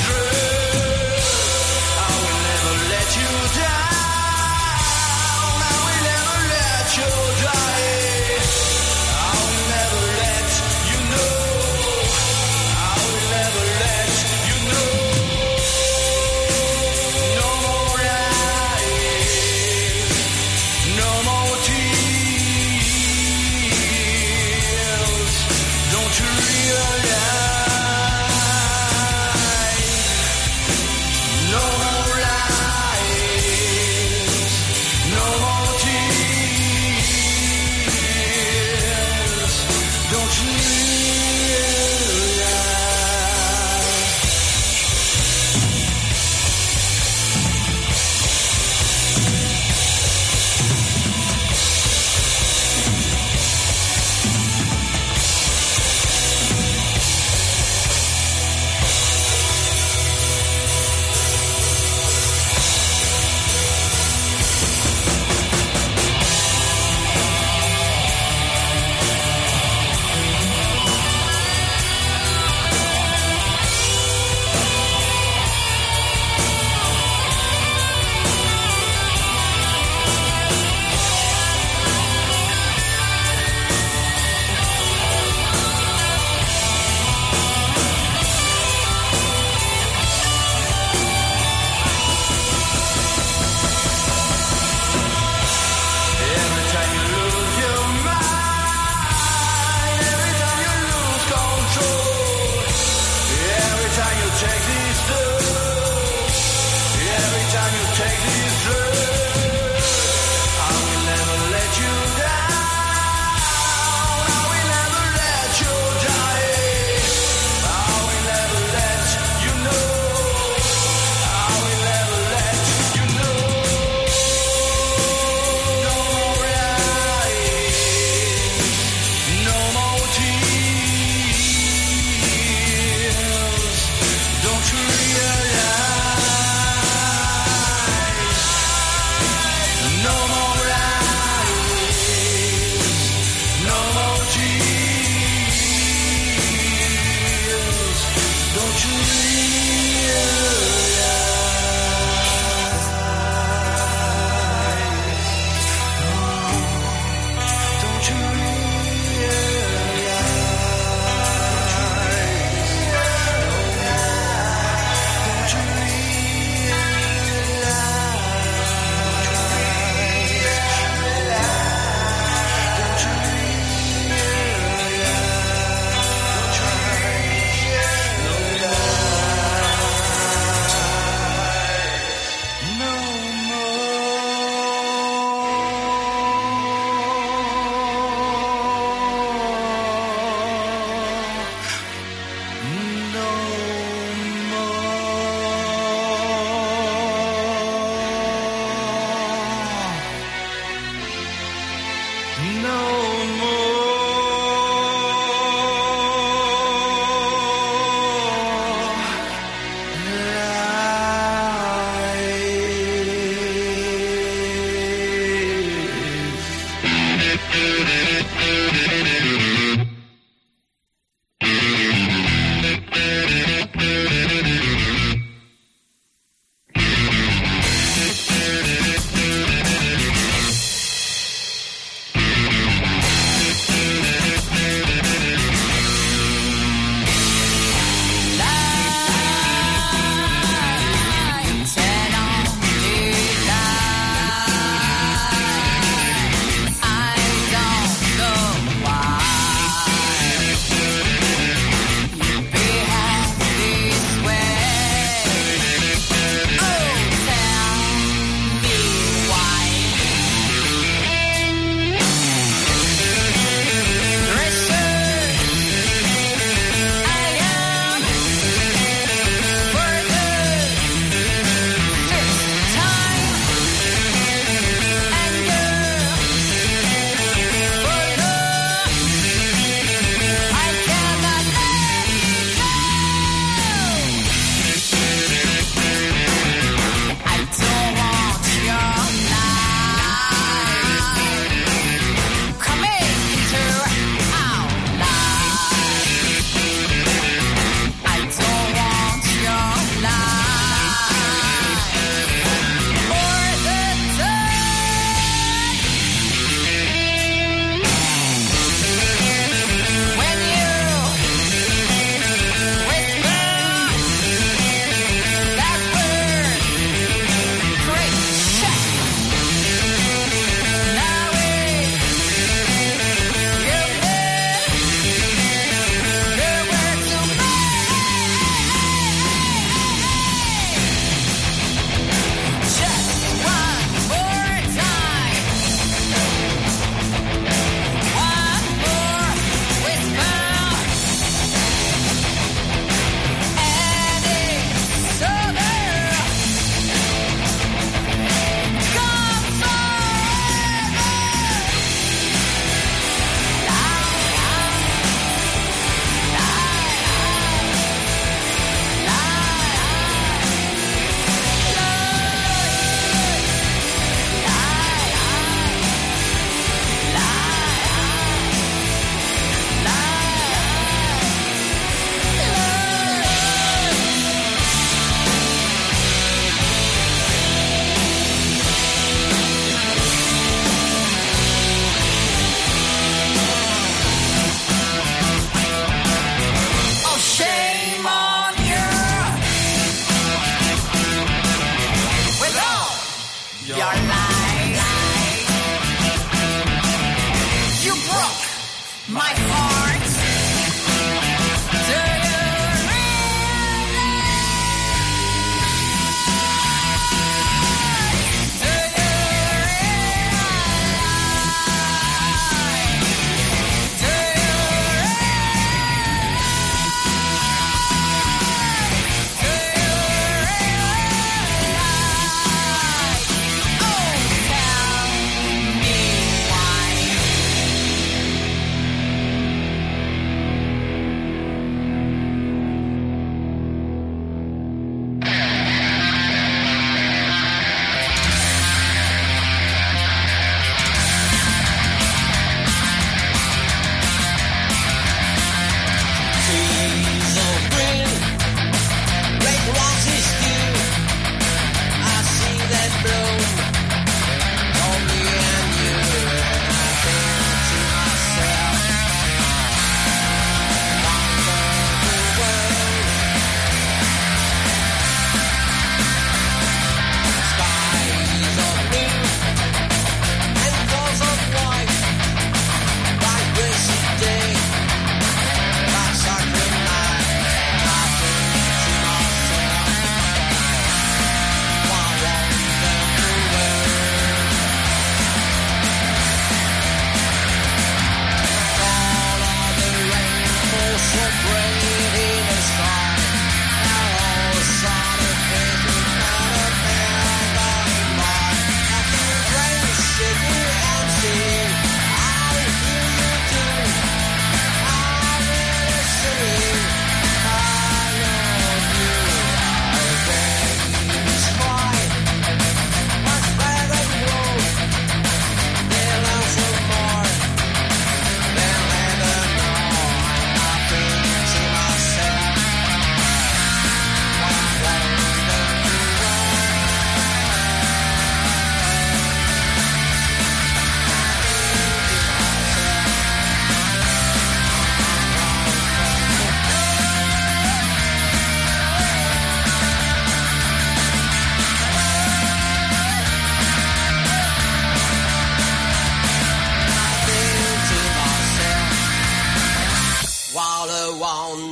Down, I Julia.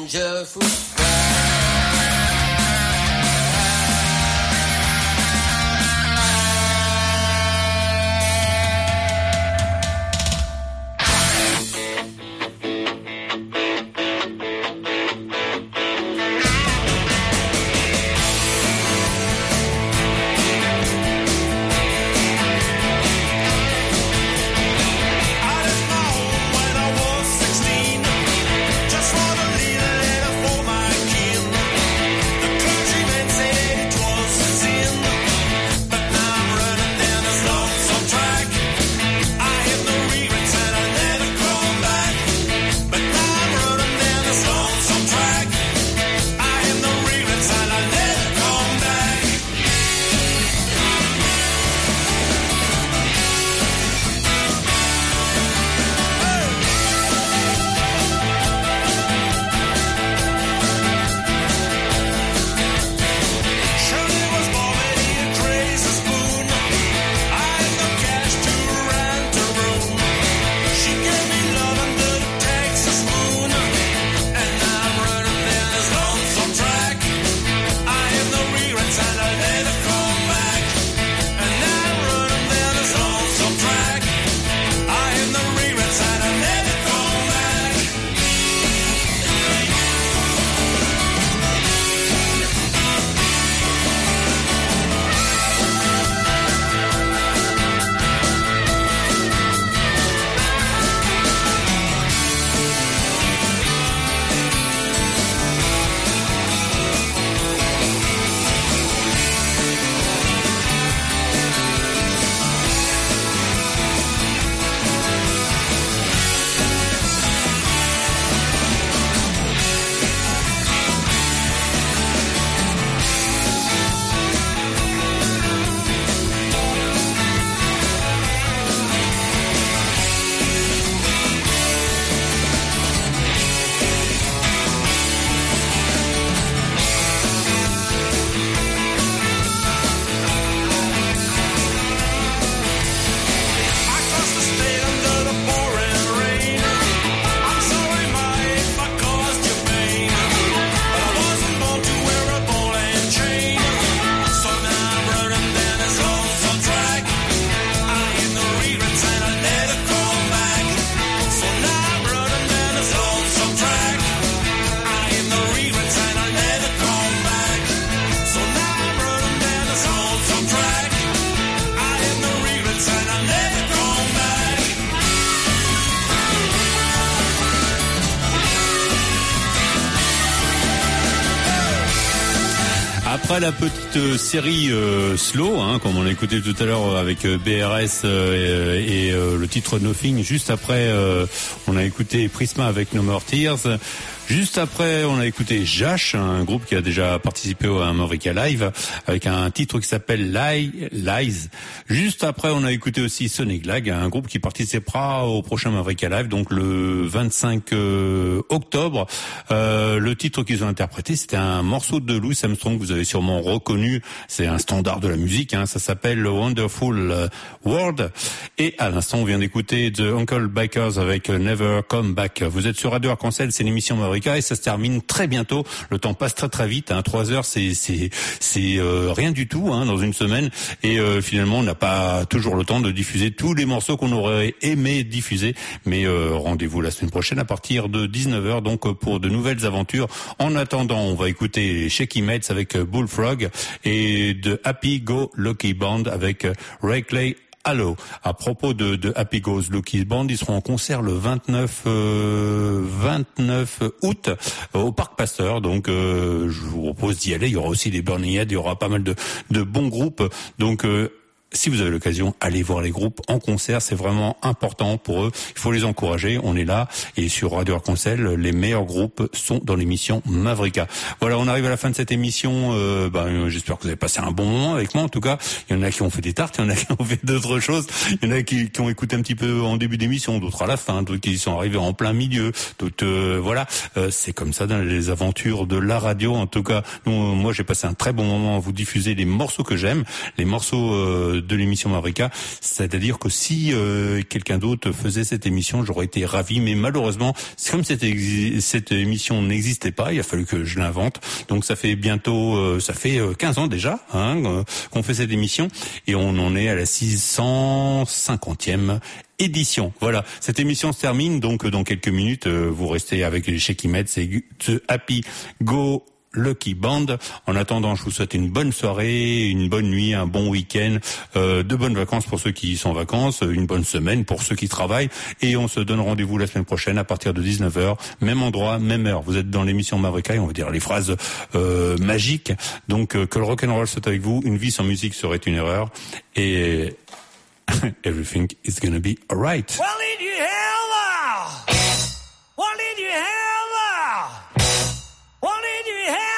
je fous. Après la petite série euh, slow, hein, comme on a écouté tout à l'heure avec euh, B R S euh, et, et euh, le titre Nothing, juste après euh, on a écouté Prisma avec No More Tears. Juste après, on a écouté Jash, un groupe qui a déjà participé à America Live, avec un titre qui s'appelle Lie, Lies. Juste après, on a écouté aussi Sonic Lag, un groupe qui participera au prochain America Live, donc le vingt-cinq octobre. Euh, le titre qu'ils ont interprété, c'était un morceau de Louis Armstrong, vous avez sûrement reconnu. C'est un standard de la musique, hein, ça s'appelle Wonderful World. Et à l'instant, on vient d'écouter The Uncle Bikers avec Never Come Back. Vous êtes sur Radio Arc-en-Ciel, c'est l'émission America. Et ça se termine très bientôt. Le temps passe très très vite. Hein. Trois heures, c'est c'est c'est euh, rien du tout hein, dans une semaine. Et euh, finalement, on n'a pas toujours le temps de diffuser tous les morceaux qu'on aurait aimé diffuser. Mais euh, rendez-vous la semaine prochaine à partir de dix-neuf heures. Donc pour de nouvelles aventures. En attendant, on va écouter Shaky Mates avec Bullfrog et de Happy Go Lucky Band avec Ray Clay. Allô, à propos de, de Happy Goes Lucky Band, ils seront en concert le vingt-neuf août euh, au Parc Pasteur. Donc, euh, je vous propose d'y aller. Il y aura aussi des Burning Head, il y aura pas mal de, de bons groupes. Donc, euh, si vous avez l'occasion, allez voir les groupes en concert, c'est vraiment important pour eux. Il faut les encourager, on est là. Et sur Radio Arc-en-Ciel, les meilleurs groupes sont dans l'émission Mavrika. Voilà, on arrive à la fin de cette émission. Euh, ben, j'espère que vous avez passé un bon moment avec moi. En tout cas, il y en a qui ont fait des tartes, il y en a qui ont fait d'autres choses. Il y en a qui, qui ont écouté un petit peu en début d'émission, d'autres à la fin, d'autres qui sont arrivés en plein milieu. D'autres, euh, voilà, euh, c'est comme ça dans les aventures de la radio. En tout cas, nous, moi, j'ai passé un très bon moment à vous diffuser les morceaux que j'aime, les morceaux euh, euh, de l'émission Mavrika. C'est-à-dire que si euh, quelqu'un d'autre faisait cette émission, j'aurais été ravi. Mais malheureusement, c'est comme cette, exi- cette émission n'existait pas, il a fallu que je l'invente. Donc ça fait bientôt, euh, ça fait quinze ans déjà hein, euh, qu'on fait cette émission. Et on en est à la six cent cinquantième édition. Voilà, cette émission se termine donc dans quelques minutes. Euh, vous restez avec les Shaky Meds et The Happy Go Lucky Band. En attendant, je vous souhaite une bonne soirée, une bonne nuit, un bon week-end, euh, de bonnes vacances pour ceux qui sont en vacances, une bonne semaine pour ceux qui travaillent. Et on se donne rendez-vous la semaine prochaine à partir de dix-neuf heures, même endroit, même heure. Vous êtes dans l'émission Mavrika et on va dire les phrases euh, magiques. Donc euh, que le rock'n'roll soit avec vous. Une vie sans musique serait une erreur. Et everything is gonna be alright. What did you have? What did you have? What did you have?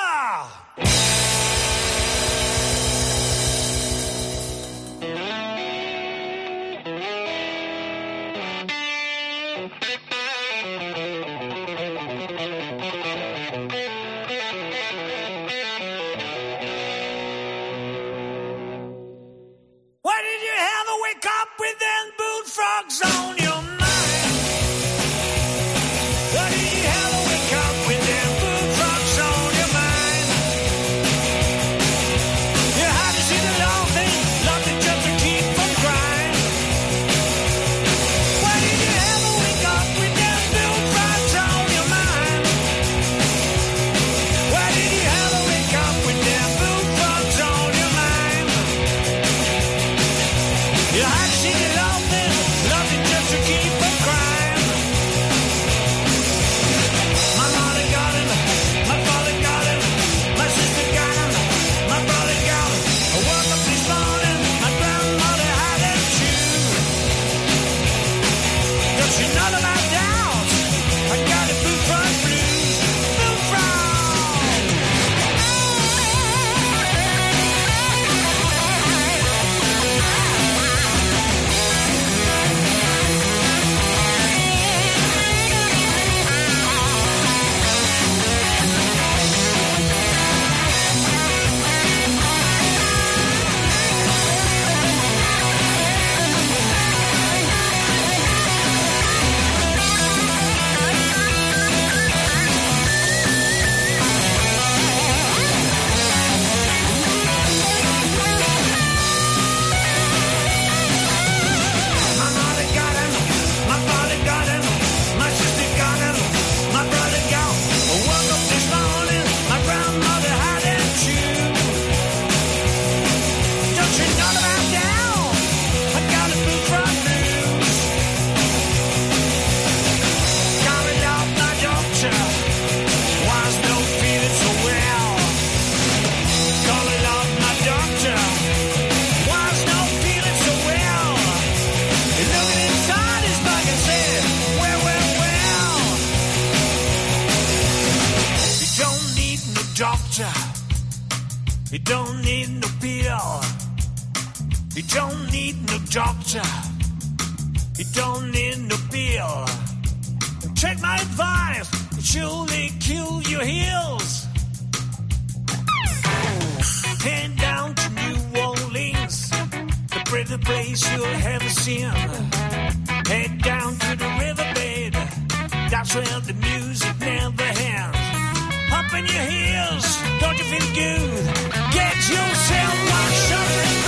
Why did you have a wake up with them bullfrogs on your mind? Why did you have a wake up with them bullfrogs on your mind? You had to see the laughing, laughing just to keep from crying. Why did you have a wake up with them bullfrogs on your mind? Why did you have a wake up with them bullfrogs on your mind? You had to see the laughing, laughing just to keep from crying. My mother got him, my father got him, my sister got him, my brother got him. I woke up this morning, my grandmother had him too. Don't you know about doubt? I got a boot front blues, boot front. My mother got him, my father got him, my sister got him, my brother got him. I woke up this morning, my grandmother had him too. Don't you know about now? I got a boot front blues. Calling out my doctor, was no feeling so well. Calling out my doctor, was no feeling so well. Looking inside his bag and said, well, well, well. You don't need no doctor. You don't need no pill. You don't need no doctor. You don't need no pill. And take my advice, it surely kill your heels. Head down to New Orleans, the pretty place you'll ever seen. Head down to the riverbed, that's where the music never ends. Up in your heels, don't you feel good? Get yourself washed up and